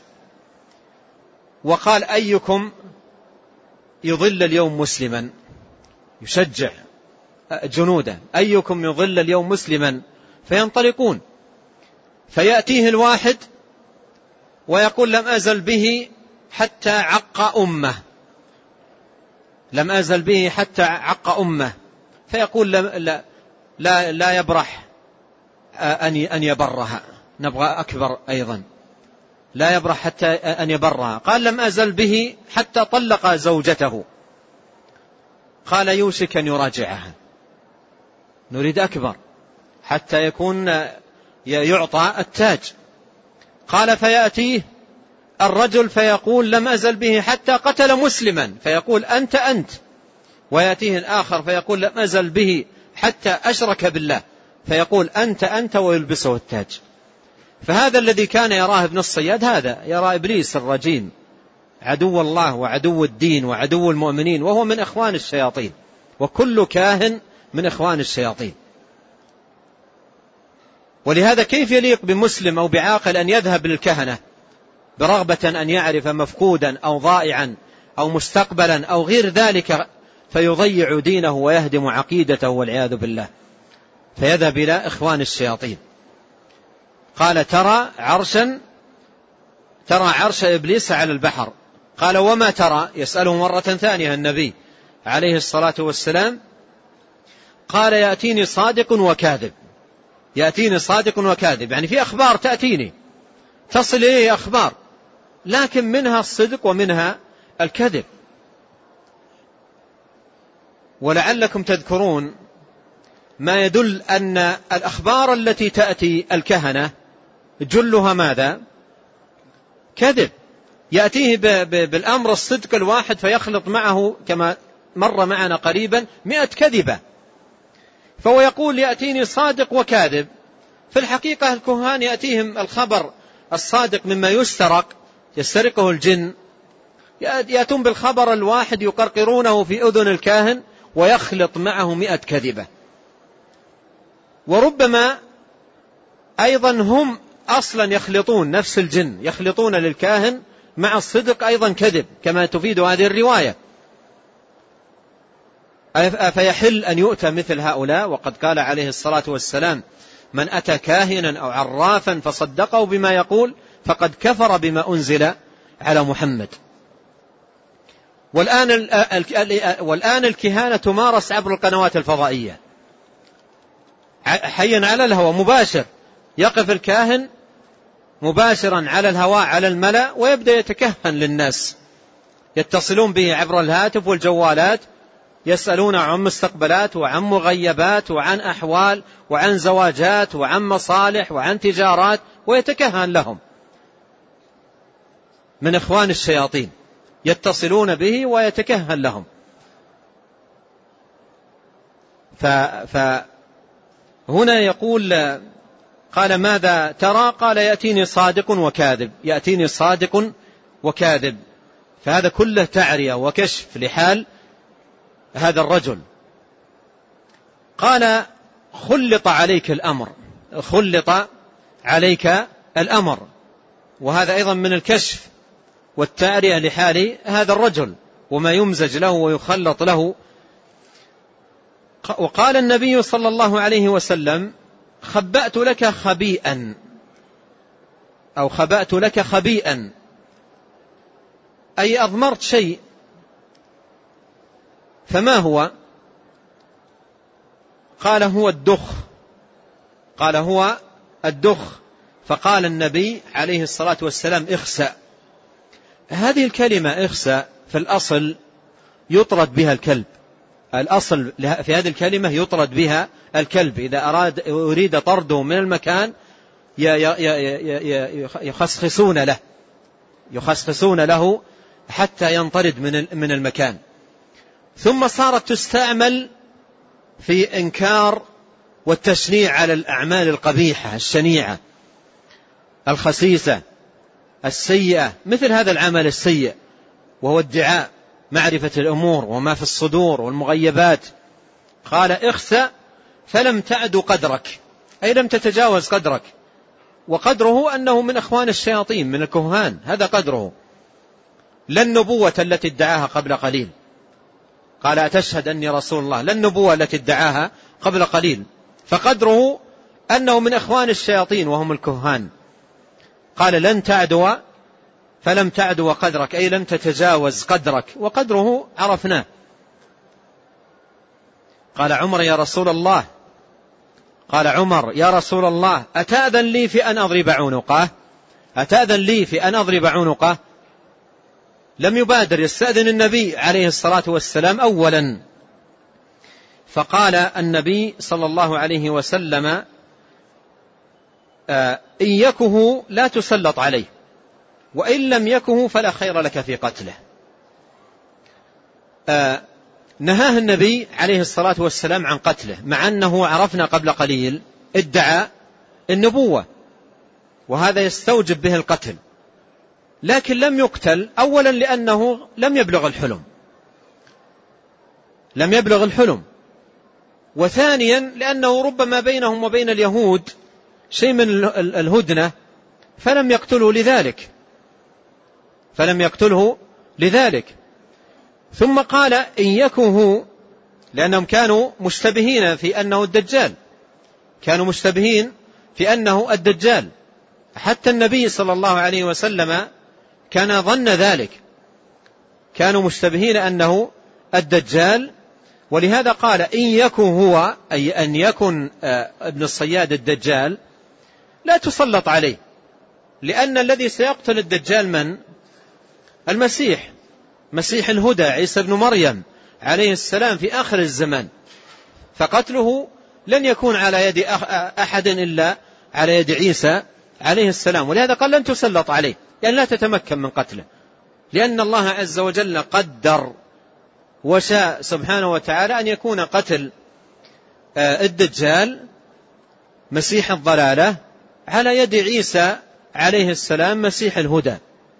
وقال أيكم يظل اليوم مسلما، يشجع جنوده، أيكم يظل اليوم مسلما، فينطلقون. فيأتيه الواحد ويقول لم أزل به حتى عق أمه، لم أزل به حتى عق أمه، فيقول لا, لا, لا يبرح أن يبرها، نبغى أكبر أيضا، لا يبرح حتى أن يبرها. قال لم أزل به حتى طلق زوجته، قال يوشك أن يراجعها، نريد أكبر حتى يكون يعطى التاج. قال فيأتيه الرجل فيقول لم أزل به حتى قتل مسلما، فيقول أنت أنت. ويأتيه الآخر فيقول لم أزل به حتى أشرك بالله، فيقول أنت أنت، ويلبسه التاج. فهذا الذي كان يراه ابن الصياد هذا يرى إبليس الرجيم عدو الله وعدو الدين وعدو المؤمنين، وهو من إخوان الشياطين، وكل كاهن من إخوان الشياطين. ولهذا كيف يليق بمسلم أو بعاقل أن يذهب للكهنة برغبة أن يعرف مفقودا أو ضائعا أو مستقبلا أو غير ذلك، فيضيع دينه ويهدم عقيدته والعياذ بالله، فيذهب إلى إخوان الشياطين. قال ترى عرشا، ترى عرش إبليس على البحر. قال وما ترى؟ يسأله مرة ثانية النبي عليه الصلاة والسلام. قال يأتيني صادق وكاذب، يأتيني صادق وكاذب، يعني في أخبار تأتيني تصل إليه أخبار، لكن منها الصدق ومنها الكذب. ولعلكم تذكرون ما يدل أن الأخبار التي تأتي الكهنة جلها ماذا؟ كذب. يأتيه بالأمر الصدق الواحد فيخلط معه كما مر معنا قريبا مئة كذبة، فهو يقول يأتيني صادق وكاذب. في الحقيقة الكهان يأتيهم الخبر الصادق مما يسترق، يسترقه الجن، يأتون بالخبر الواحد يقرقرونه في أذن الكاهن ويخلط معه مئة كذبة. وربما أيضا هم أصلا يخلطون، نفس الجن يخلطون للكاهن مع الصدق أيضا كذب، كما تفيد هذه الرواية. فيحل أن يؤتى مثل هؤلاء. وقد قال عليه الصلاة والسلام من أتى كاهنا أو عرافا فصدقه بما يقول فقد كفر بما أنزل على محمد. والآن, والآن الكهانة تمارس عبر القنوات الفضائية حيا على الهواء مباشر، يقف الكاهن مباشرا على الهواء على الملأ ويبدأ يتكهن للناس، يتصلون به عبر الهاتف والجوالات، يسألون عن مستقبلات وعن مغيبات وعن أحوال وعن زواجات وعن مصالح وعن تجارات، ويتكهن لهم من إخوان الشياطين، يتصلون به ويتكهن لهم. فهنا يقول قال ماذا ترى؟ قال يأتيني صادق وكاذب، يأتيني صادق وكاذب. فهذا كله تعرية وكشف لحال هذا الرجل. قال خلط عليك الأمر، خلط عليك الأمر، وهذا أيضا من الكشف والتعرية لحال هذا الرجل وما يمزج له ويخلط له وقال النبي صلى الله عليه وسلم: خبأت لك خبيئا، أو خبأت لك خبيئا، أي أضمرت شيء، فما هو؟ قال: هو الدخ. قال: هو الدخ. فقال النبي عليه الصلاة والسلام: اخسأ. هذه الكلمة اخسأ في الأصل يطرد بها الكلب. الأصل في هذه الكلمة يطرد بها الكلب إذا أراد يريد طرده من المكان، يخصخصون له يخصخصون له حتى ينطرد من المكان. ثم صارت تستعمل في إنكار والتشنيع على الأعمال القبيحة الشنيعة الخسيسة السيئة، مثل هذا العمل السيء، وهو ادعاء معرفة الأمور وما في الصدور والمغيبات. قال: اخسأ فلم تعد قدرك، أي لم تتجاوز قدرك. وقدره أنه من أخوان الشياطين، من الكهان، هذا قدره، لا النبوة التي ادعاها قبل قليل. قال: أتشهد أني رسول الله، لا النبوة التي ادعاها قبل قليل، فقدره أنه من أخوان الشياطين وهم الكهان. قال: لن تعدو فلم تعدو قدرك، أي لم تتجاوز قدرك، وقدره عرفناه. قال عمر: يا رسول الله قال عمر: يا رسول الله، أتأذن لي في أن أضرب عنقه؟ أتأذن لي في أن أضرب عنقه؟ لم يبادر يستأذن النبي عليه الصلاة والسلام أولا. فقال النبي صلى الله عليه وسلم: إن يكه لا تسلط عليه، وإن لم يكه فلا خير لك في قتله. آه نهاه النبي عليه الصلاة والسلام عن قتله، مع أنه عرفنا قبل قليل ادعى النبوة، وهذا يستوجب به القتل، لكن لم يقتل. أولا لأنه لم يبلغ الحلم لم يبلغ الحلم وثانيا لأنه ربما بينهم وبين اليهود شيء من الهدنة، فلم يقتله لذلك فلم يقتله لذلك ثم قال: إن يكه، لأنهم كانوا مشتبهين في أنه الدجال كانوا مشتبهين في أنه الدجال حتى النبي صلى الله عليه وسلم كان ظن ذلك، كانوا مشتبهين أنه الدجال. ولهذا قال: إن يكن هو، أي أن يكن ابن الصياد الدجال، لا تسلط عليه، لأن الذي سيقتل الدجال من؟ المسيح، مسيح الهدى، عيسى بن مريم عليه السلام في آخر الزمان، فقتله لن يكون على يد أحد إلا على يد عيسى عليه السلام. ولهذا قال: لن تسلط عليه، يعني لا تتمكن من قتله، لأن الله عز وجل قدر وشاء سبحانه وتعالى أن يكون قتل الدجال مسيح الضلالة على يد عيسى عليه السلام مسيح الهدى.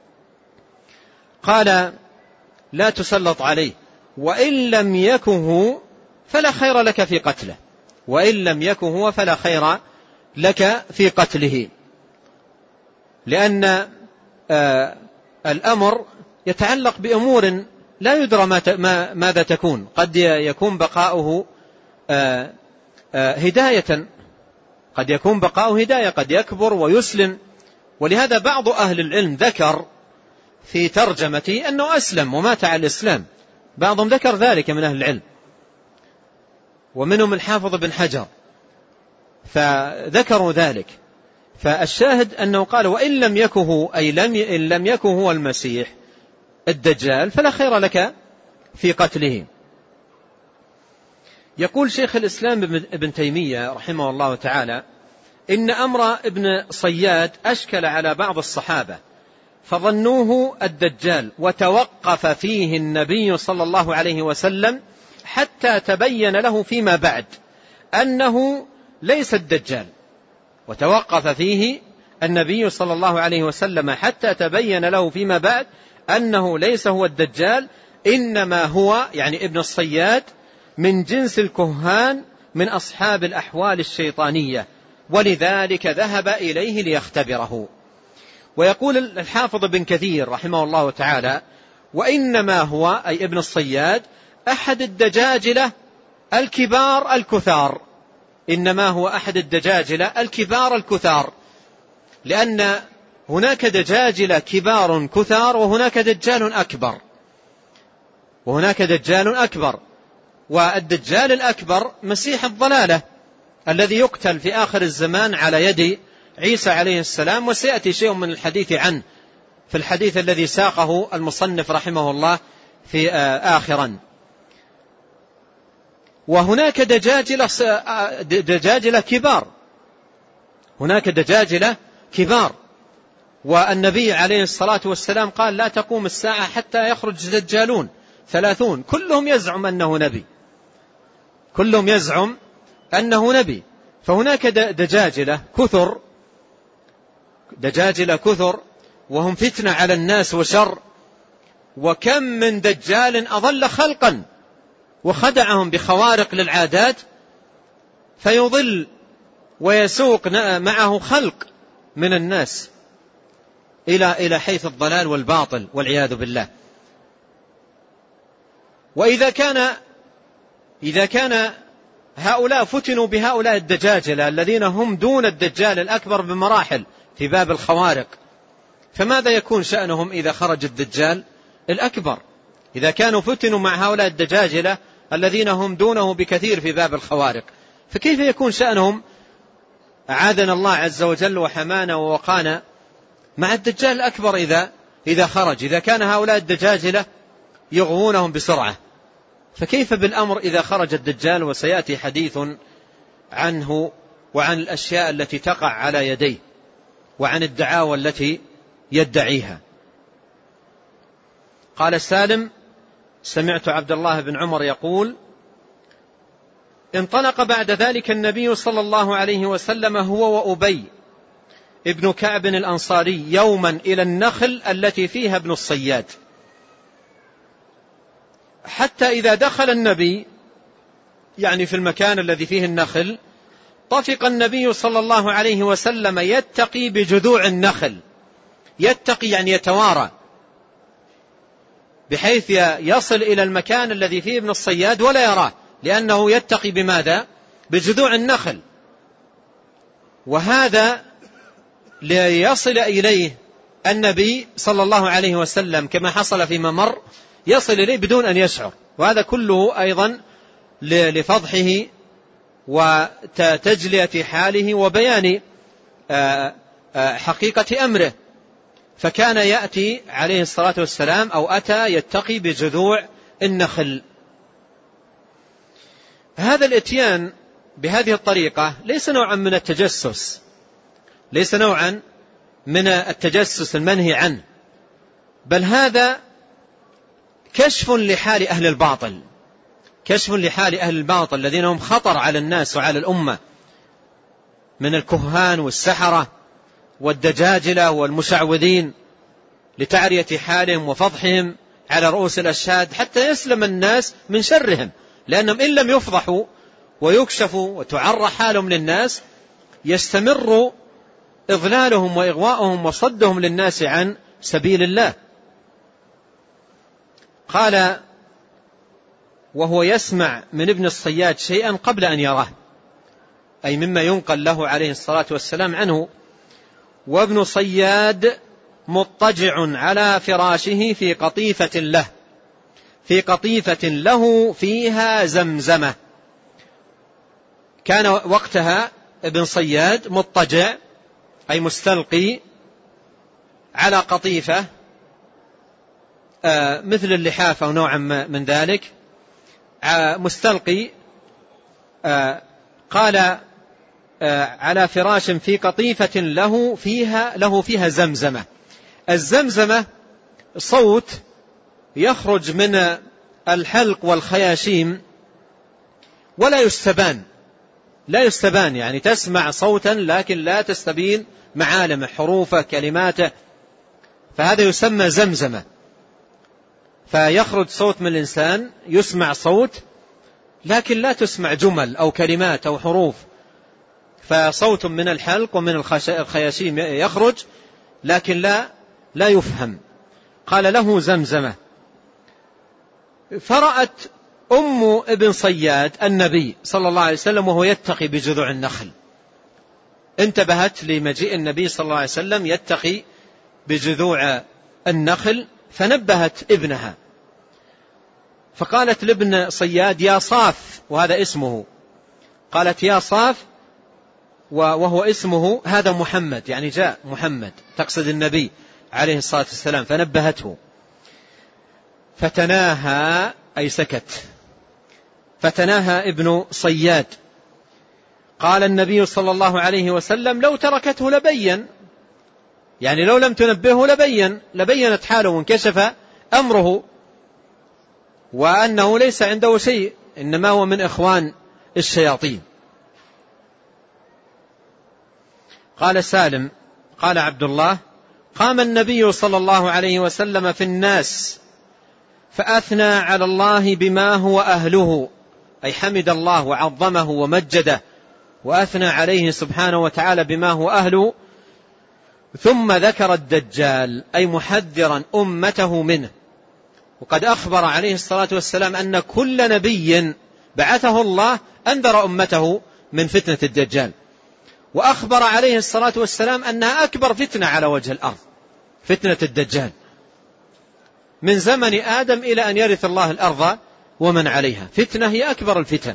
قال: لا تسلط عليه، وإن لم يكن فلا خير لك في قتله وإن لم يكن هو فلا خير لك في قتله، لأن آه الأمر يتعلق بأمور لا يدرى ما ماذا تكون. قد يكون بقاؤه آه آه هداية قد يكون بقاؤه هداية قد يكبر ويسلم. ولهذا بعض أهل العلم ذكر في ترجمته أنه أسلم ومات على الإسلام، بعضهم ذكر ذلك من أهل العلم، ومنهم الحافظ بن حجر، فذكروا ذلك. فالشاهد أنه قال: وإن لم يكه، أي لم إن لم يكن هو المسيح الدجال فلا خير لك في قتله. يقول شيخ الإسلام ابن تيمية رحمه الله تعالى: إن أمر ابن صياد أشكل على بعض الصحابة فظنوه الدجال، وتوقف فيه النبي صلى الله عليه وسلم حتى تبين له فيما بعد أنه ليس الدجال. وتوقف فيه النبي صلى الله عليه وسلم حتى تبين له فيما بعد أنه ليس هو الدجال، إنما هو، يعني ابن الصياد، من جنس الكهان من أصحاب الأحوال الشيطانية، ولذلك ذهب إليه ليختبره. ويقول الحافظ بن كثير رحمه الله تعالى: وإنما هو، أي ابن الصياد، أحد الدجاجلة الكبار الكثار، إنما هو أحد الدجاجلة الكبار الكثار، لأن هناك دجاجلة كبار كثار وهناك دجال أكبر، وهناك دجال أكبر، والدجال الأكبر مسيح الضلالة الذي يقتل في آخر الزمان على يد عيسى عليه السلام، وسيأتي شيء من الحديث عنه في الحديث الذي ساقه المصنف رحمه الله في آخرا. وهناك دجاجلة دجاجلة كبار، هناك دجاجلة كبار، والنبي عليه الصلاة والسلام قال لا تقوم الساعة حتى يخرج دجالون ثلاثون كلهم يزعم أنه نبي، كلهم يزعم أنه نبي. فهناك دجاجلة كثر، دجاجلة كثر وهم فتنة على الناس وشر، وكم من دجال أضل خلقا وخدعهم بخوارق للعادات فيضل ويسوق معه خلق من الناس إلى إلى حيث الضلال والباطل والعياذ بالله. وإذا كان إذا كان هؤلاء فتنوا بهؤلاء الدجاجلة الذين هم دون الدجال الأكبر بمراحل في باب الخوارق، فماذا يكون شأنهم إذا خرج الدجال الأكبر؟ إذا كانوا فتنوا مع هؤلاء الدجاجلة الذين هم دونه بكثير في باب الخوارق، فكيف يكون شأنهم أعاذنا الله عز وجل وحمانا ووقانا مع الدجال الأكبر إذا إذا خرج؟ إذا كان هؤلاء الدجاجلة يغوونهم بسرعة، فكيف بالأمر إذا خرج الدجال؟ وسيأتي حديث عنه وعن الأشياء التي تقع على يديه وعن الدعاوى التي يدعيها. قال سالم: سمعت عبد الله بن عمر يقول: انطلق بعد ذلك النبي صلى الله عليه وسلم هو وأبي ابن كعب الأنصاري يوما إلى النخل التي فيها ابن الصياد، حتى إذا دخل النبي يعني في المكان الذي فيه النخل، طفق النبي صلى الله عليه وسلم يتقي بجذوع النخل، يتقي يعني يتوارى، بحيث يصل إلى المكان الذي فيه ابن الصياد ولا يراه، لأنه يتقي بماذا؟ بجذوع النخل. وهذا ليصل إليه النبي صلى الله عليه وسلم كما حصل فيما مر، يصل إليه بدون أن يشعر، وهذا كله أيضا لفضحه وتجلية حاله وبيان حقيقة أمره. فكان يأتي عليه الصلاة والسلام أو أتى يتقي بجذوع النخل. هذا الاتيان بهذه الطريقة ليس نوعا من التجسس، ليس نوعا من التجسس المنهي عنه، بل هذا كشف لحال أهل الباطل، كشف لحال أهل الباطل الذين هم خطر على الناس وعلى الأمة من الكهان والسحرة والدجاجلة والمشعوذين، لتعرية حالهم وفضحهم على رؤوس الأشهاد حتى يسلم الناس من شرهم، لأنهم إن لم يفضحوا ويكشفوا وتعرى حالهم للناس يستمر إضلالهم وإغواءهم وصدهم للناس عن سبيل الله. قال: وهو يسمع من ابن الصياد شيئا قبل أن يراه، أي مما ينقل له عليه الصلاة والسلام عنه. وابن صياد مضطجع على فراشه في قطيفة له في قطيفة له فيها زمزمة. كان وقتها ابن صياد مضطجع أي مستلقي على قطيفة مثل اللحافة أو نوعا من ذلك، مستلقي. قال: على فراش في قطيفة له فيها له فيها زمزمة. الزمزمة صوت يخرج من الحلق والخياشيم ولا يستبان، لا يستبان يعني تسمع صوتا لكن لا تستبين معالمه حروفه كلماته، فهذا يسمى زمزمة. فيخرج صوت من الإنسان، يسمع صوت لكن لا تسمع جمل أو كلمات أو حروف، فصوت من الحلق ومن الخياشيم يخرج لكن لا لا يفهم. قال: له زمزمة. فرأت أم ابن صياد النبي صلى الله عليه وسلم وهو يتقي بجذوع النخل، انتبهت لمجيء النبي صلى الله عليه وسلم يتقي بجذوع النخل، فنبهت ابنها فقالت لابن صياد يا صاف، وهذا اسمه، قالت يا صاف وهو اسمه هذا محمد، يعني جاء محمد، تقصد النبي عليه الصلاة والسلام، فنبهته فتناهى أي سكت، فتناهى ابن صياد. قال النبي صلى الله عليه وسلم لو تركته لبين، يعني لو لم تنبهه لبين لبينت حاله وانكشف أمره، وأنه ليس عنده شيء، إنما هو من إخوان الشياطين. قال سالم قال عبد الله قام النبي صلى الله عليه وسلم في الناس فأثنى على الله بما هو أهله، أي حمد الله وعظمه ومجده وأثنى عليه سبحانه وتعالى بما هو أهله، ثم ذكر الدجال أي محذرا أمته منه. وقد أخبر عليه الصلاة والسلام أن كل نبي بعثه الله أنذر أمته من فتنة الدجال، وأخبر عليه الصلاة والسلام أنها أكبر فتنة على وجه الأرض، فتنة الدجال، من زمن آدم إلى أن يرث الله الأرض ومن عليها، فتنة هي أكبر الفتن.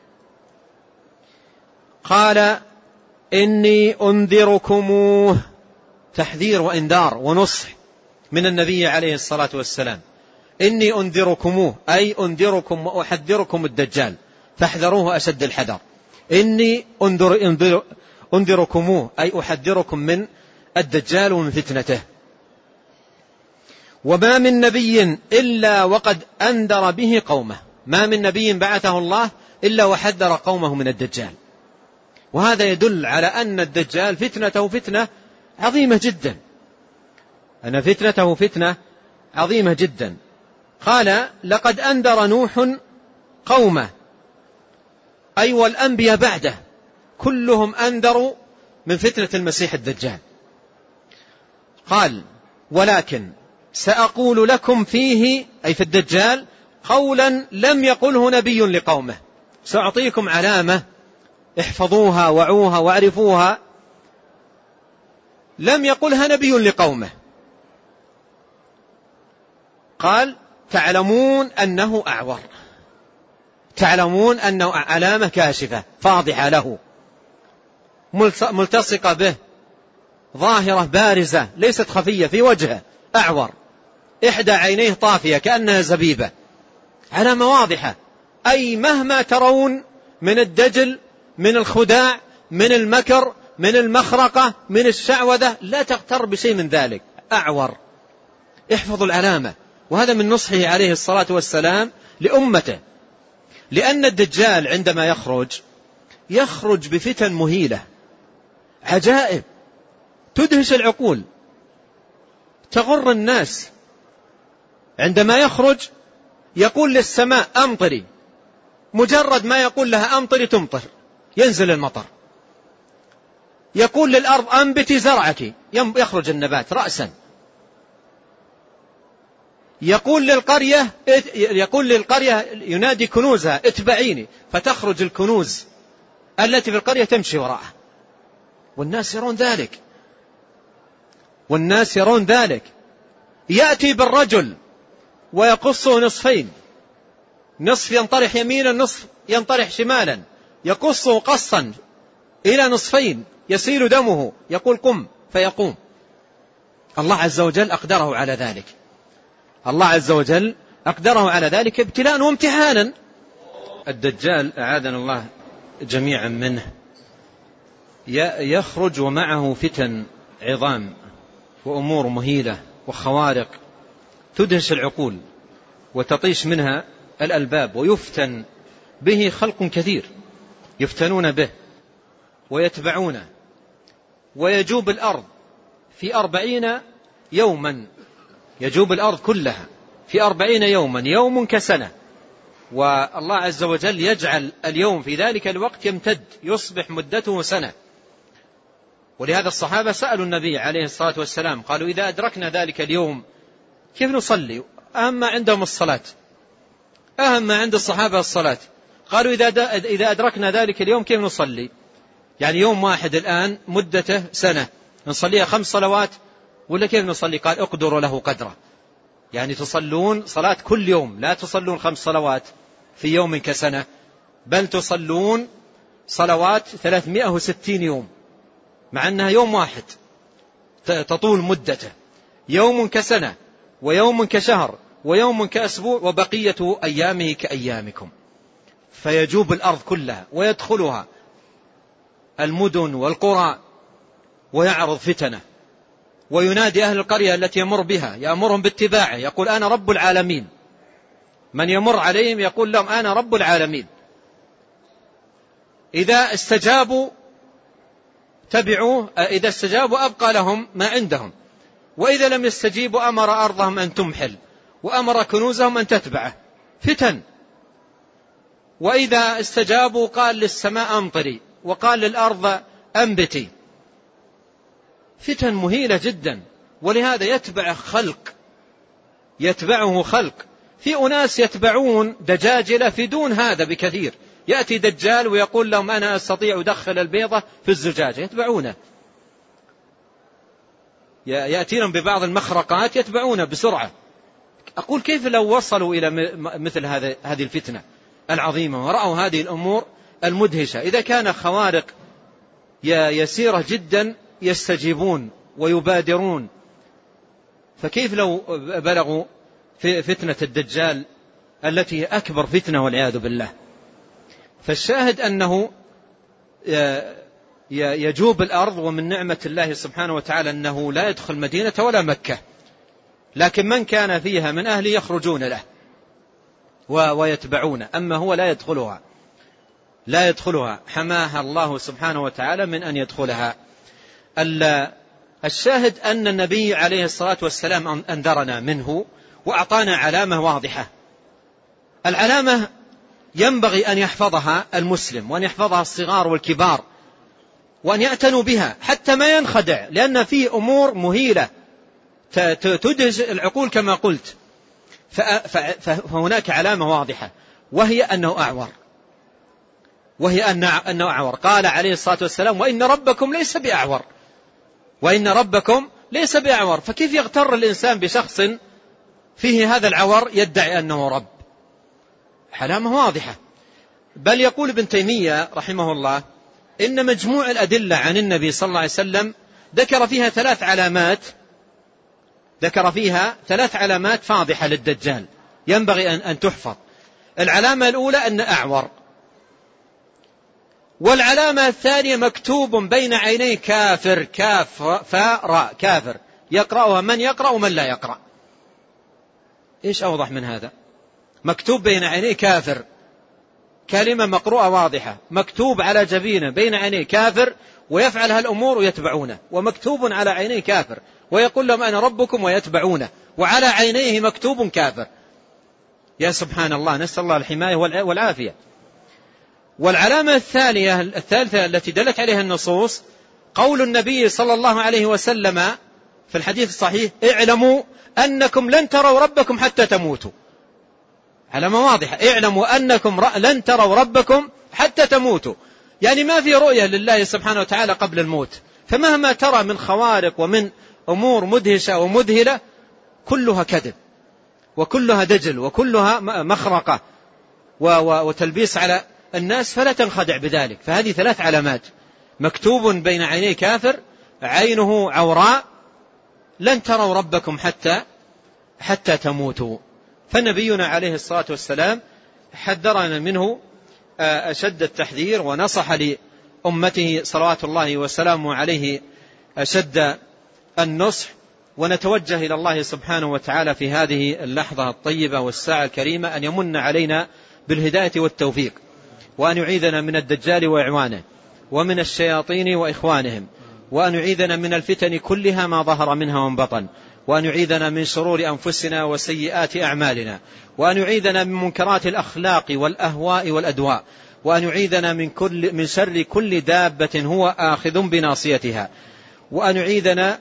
قال إني أنذركموه، تحذير وإنذار ونصح من النبي عليه الصلاة والسلام، إني أنذركموه أي أنذركم وأحذركم الدجال فاحذروه أشد الحذر، إني أنذر أنذر أنذركموه أي أحذركم من الدجال ومن فتنته. وما من نبي إلا وقد أنذر به قومه، ما من نبي بعثه الله إلا وحذر قومه من الدجال، وهذا يدل على أن الدجال فتنته فتنة عظيمة جدا، أن فتنته فتنة عظيمة جدا. قال لقد أنذر نوح قومه، أي والأنبياء بعده كلهم أنذروا من فتنة المسيح الدجال. قال ولكن سأقول لكم فيه أي في الدجال قولا لم يقله نبي لقومه، سأعطيكم علامة احفظوها وعوها واعرفوها لم يقلها نبي لقومه. قال تعلمون أنه أعور، تعلمون أنه علامة كاشفة فاضحة له ملتصقة به، ظاهرة بارزة ليست خفية في وجهه، أعور، إحدى عينيه طافية كأنها زبيبة، علامة واضحة. أي مهما ترون من الدجل، من الخداع، من المكر، من المخرقة، من الشعوذة، لا تغتر بشيء من ذلك، أعور. احفظوا العلامة. وهذا من نصحه عليه الصلاة والسلام لأمته، لأن الدجال عندما يخرج يخرج بفتن مهيلة، عجائب تدهش العقول، تغر الناس. عندما يخرج يقول للسماء أمطري، مجرد ما يقول لها أمطري تمطر، ينزل المطر. يقول للأرض أنبتي زرعك، يخرج النبات رأسا. يقول للقرية يقول للقرية ينادي كنوزها اتبعيني، فتخرج الكنوز التي في القرية تمشي وراءه، والناس يرون ذلك، والناس يرون ذلك. يأتي بالرجل ويقصه نصفين، نصف ينطرح يمينا نصف ينطرح شمالا، يقصه قصا إلى نصفين يسيل دمه، يقول قم فيقوم. الله عز وجل أقدره على ذلك، الله عز وجل أقدره على ذلك ابتلاء وامتحانا. الدجال أعاذنا الله جميعا منه يخرج ومعه فتن عظام وأمور مهيلة وخوارق تدهش العقول وتطيش منها الألباب، ويفتن به خلق كثير، يفتنون به ويتبعونه، ويجوب الأرض في أربعين يوما، يجوب الأرض كلها في أربعين يوما، يوم كسنة، والله عز وجل يجعل اليوم في ذلك الوقت يمتد يصبح مدته سنة. ولهذا الصحابة سألوا النبي عليه الصلاة والسلام قالوا إذا أدركنا ذلك اليوم كيف نصلي؟ أما عندهم الصلاة أهم ما عند الصحابة الصلاة. قالوا إذا إذا أدركنا ذلك اليوم كيف نصلي؟ يعني يوم واحد الآن مدته سنة نصليها خمس صلوات ولا كيف نصلي؟ قال اقدروا له قدره، يعني تصلون صلاة كل يوم، لا تصلون خمس صلوات في يوم كسنة، بل تصلون صلوات ثلاثمائة وستين يوم، مع أنها يوم واحد تطول مدته، يوم كسنة ويوم كشهر ويوم كأسبوع وبقية أيامه كأيامكم. فيجوب الأرض كلها ويدخلها المدن والقرى ويعرض فتنه، وينادي أهل القرية التي يمر بها يأمرهم باتباعه، يقول أنا رب العالمين، من يمر عليهم يقول لهم أنا رب العالمين. إذا استجابوا تبعوه، إذا استجابوا أبقى لهم ما عندهم، وإذا لم يستجيبوا أمر أرضهم أن تمحل وأمر كنوزهم أن تتبعه، فتن. وإذا استجابوا قال للسماء أمطري وقال للأرض أنبتي، فتن مهيلة جدا. ولهذا يتبع خلق، يتبعه خلق. في أناس يتبعون دجاجلة في دون هذا بكثير، يأتي دجال ويقول لهم أنا أستطيع أدخل البيضة في الزجاجة، يتبعونه. يأتيهم ببعض المخرقات يتبعونه بسرعة. أقول كيف لو وصلوا إلى مثل هذا هذه الفتنة العظيمة ورأوا هذه الأمور المدهشة؟ إذا كان خوارق يسيرة جدا يستجيبون ويبادرون، فكيف لو بلغوا في فتنة الدجال التي أكبر فتنة والعياذ بالله؟ فالشاهد أنه يجوب الأرض، ومن نعمة الله سبحانه وتعالى أنه لا يدخل مدينة ولا مكة، لكن من كان فيها من أهله يخرجون له ويتبعون، أما هو لا يدخلها، لا يدخلها، حماها الله سبحانه وتعالى من أن يدخلها. الشاهد أن النبي عليه الصلاة والسلام أنذرنا منه وأعطانا علامة واضحة. العلامة ينبغي أن يحفظها المسلم، وأن يحفظها الصغار والكبار، وأن يأتنوا بها حتى ما ينخدع، لأن فيه أمور مهيلة تدهش العقول كما قلت. فهناك علامة واضحة، وهي أنه أعور، وهي أنه أعور. قال عليه الصلاة والسلام وإن ربكم ليس بأعور، وإن ربكم ليس بأعور. فكيف يغتر الإنسان بشخص فيه هذا العور يدعي أنه رب؟ علامة واضحة. بل يقول ابن تيمية رحمه الله إن مجموع الأدلة عن النبي صلى الله عليه وسلم ذكر فيها ثلاث علامات، ذكر فيها ثلاث علامات فاضحة للدجال ينبغي أن, أن تحفظ. العلامة الأولى أن أعور، والعلامة الثانية مكتوب بين عينيه كافر، كاف فاء كافر، يقرأها من يقرأ ومن لا يقرأ. إيش أوضح من هذا؟ مكتوب بين عينيه كافر، كلمة مقروءة واضحة، مكتوب على جبينه بين عينيه كافر ويفعل هالأمور ويتبعونه، ومكتوب على عينيه كافر ويقول لهم أنا ربكم ويتبعونه، وعلى عينيه مكتوب كافر. يا سبحان الله، نسأل الله الحماية والعافية. والعلامة الثانية الثالثة التي دلت عليها النصوص قول النبي صلى الله عليه وسلم في الحديث الصحيح اعلموا أنكم لن تروا ربكم حتى تموتوا. علامة واضحة، اعلموا أنكم لن تروا ربكم حتى تموتوا، يعني ما في رؤية لله سبحانه وتعالى قبل الموت. فمهما ترى من خوارق ومن أمور مدهشة ومذهلة كلها كذب وكلها دجل وكلها مخرقة وتلبيس على الناس، فلا تنخدع بذلك. فهذه ثلاث علامات، مكتوب بين عينيه كافر، عينه عوراء، لن تروا ربكم حتى حتى تموتوا. فنبينا عليه الصلاة والسلام حذرنا منه أشد التحذير، ونصح لأمته صلوات الله وسلامه عليه أشد النصح. ونتوجه إلى الله سبحانه وتعالى في هذه اللحظة الطيبة والساعة الكريمة أن يمن علينا بالهداية والتوفيق، وأن يعيذنا من الدجال وإعوانه، ومن الشياطين وإخوانهم، وأن يعيذنا من الفتن كلها ما ظهر منها وانبطن، وأن يعيذنا من شرور أنفسنا وسيئات أعمالنا، وأن يعيذنا من منكرات الأخلاق والأهواء والأدواء، وأن يعيذنا من كل من شر كل دابة هو آخذ بناصيتها، وأن يعيذنا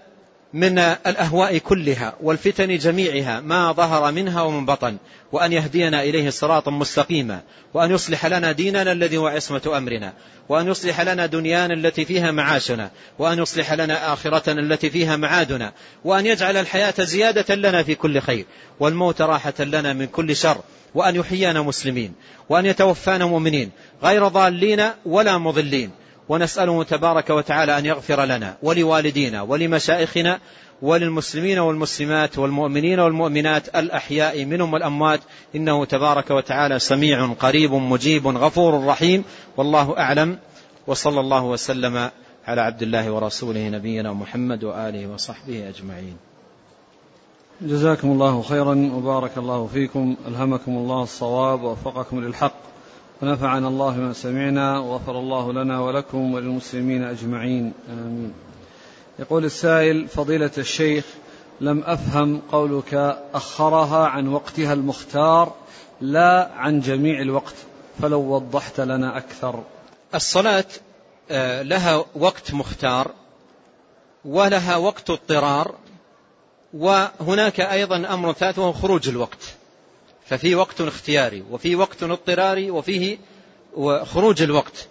من الأهواء كلها والفتن جميعها ما ظهر منها ومن بطن، وأن يهدينا إليه صراطا مستقيما، وأن يصلح لنا ديننا الذي هو عصمة أمرنا، وأن يصلح لنا دنيانا التي فيها معاشنا، وأن يصلح لنا آخرتنا التي فيها معادنا، وأن يجعل الحياة زيادة لنا في كل خير والموت راحة لنا من كل شر، وأن يحيينا مسلمين، وأن يتوفانا مؤمنين غير ضالين ولا مضلين. ونسأله تبارك وتعالى أن يغفر لنا ولوالدينا ولمشائخنا وللمسلمين والمسلمات والمؤمنين والمؤمنات الأحياء منهم والأموات، إنه تبارك وتعالى سميع قريب مجيب غفور رحيم. والله أعلم، وصلى الله وسلم على عبد الله ورسوله نبينا محمد وآله وصحبه أجمعين. جزاكم الله خيرا وبارك الله فيكم، ألهمكم الله الصواب ووفقكم للحق، ونفعنا الله بما سمعنا، وغفر الله لنا ولكم وللمسلمين أجمعين، آمين. يقول السائل: فضيلة الشيخ، لم أفهم قولك أخرها عن وقتها المختار لا عن جميع الوقت، فلو وضحت لنا أكثر. الصلاة لها وقت مختار ولها وقت اضطرار، وهناك أيضا أمر ثالث وهو خروج الوقت، ففي وقت اختياري وفي وقت اضطراري وفيه خروج الوقت.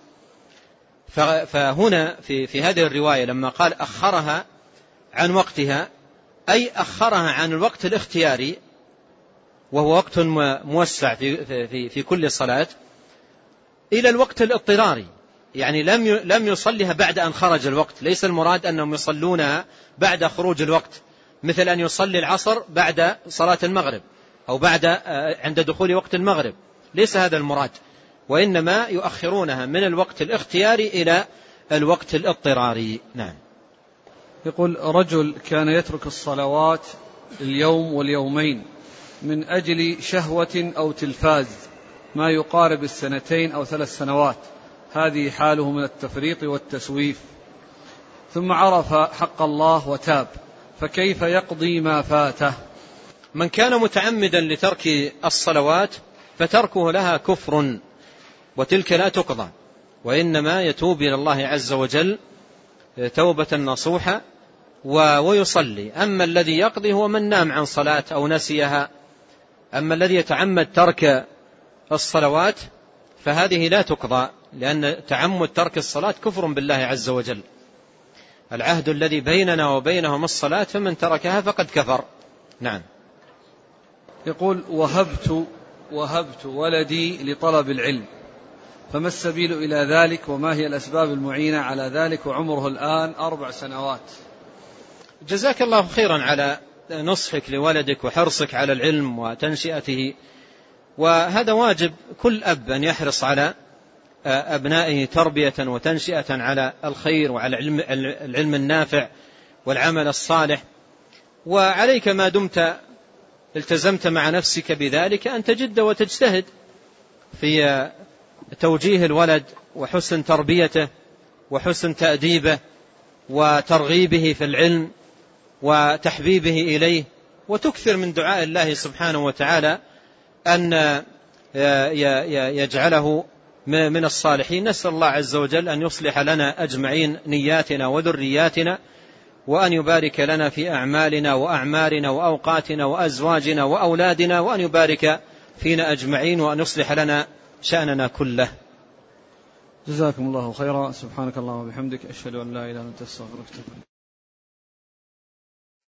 فهنا في, في هذه الرواية لما قال أخرها عن وقتها، أي أخرها عن الوقت الاختياري وهو وقت موسع في, في, في كل صلاة إلى الوقت الاضطراري، يعني لم لم يصلها بعد أن خرج الوقت. ليس المراد أنهم يصلونها بعد خروج الوقت، مثل أن يصلي العصر بعد صلاة المغرب أو بعد عند دخول وقت المغرب، ليس هذا المراد، وإنما يؤخرونها من الوقت الاختياري إلى الوقت الاضطراري. نعم. يقول: رجل كان يترك الصلوات اليوم واليومين من أجل شهوة أو تلفاز ما يقارب السنتين أو ثلاث سنوات، هذه حاله من التفريط والتسويف، ثم عرف حق الله وتاب، فكيف يقضي ما فاته؟ من كان متعمدا لترك الصلوات فتركه لها كفر، وتلك لا تقضى، وإنما يتوب إلى الله عز وجل توبة نصوحة ويصلي. أما الذي يقضي هو من نام عن صلاة أو نسيها. أما الذي يتعمد ترك الصلوات فهذه لا تقضى، لأن تعمد ترك الصلاة كفر بالله عز وجل. العهد الذي بيننا وبينهم الصلاة، فمن تركها فقد كفر. نعم. يقول: وهبت وهبت ولدي لطلب العلم، فما السبيل إلى ذلك، وما هي الأسباب المعينة على ذلك، وعمره الآن أربع سنوات؟ جزاك الله خيرا على نصحك لولدك وحرصك على العلم وتنشئته، وهذا واجب كل أب أن يحرص على أبنائه تربية وتنشئة على الخير وعلى العلم, العلم النافع والعمل الصالح. وعليك ما دمت التزمت مع نفسك بذلك أن تجد وتجتهد في توجيه الولد وحسن تربيته وحسن تأديبه وترغيبه في العلم وتحبيبه إليه، وتكثر من دعاء الله سبحانه وتعالى أن يجعله من الصالحين. نسأل الله عز وجل أن يصلح لنا أجمعين نياتنا وذرياتنا، وأن يبارك لنا في أعمالنا وأعمارنا وأوقاتنا وأزواجنا وأولادنا، وأن يبارك فينا أجمعين، وأن يصلح لنا شأننا كله. جزاكم الله خيرا. سبحانك اللهم وبحمدك، أشهد أن لا إله إلا أنت، أستغفرك.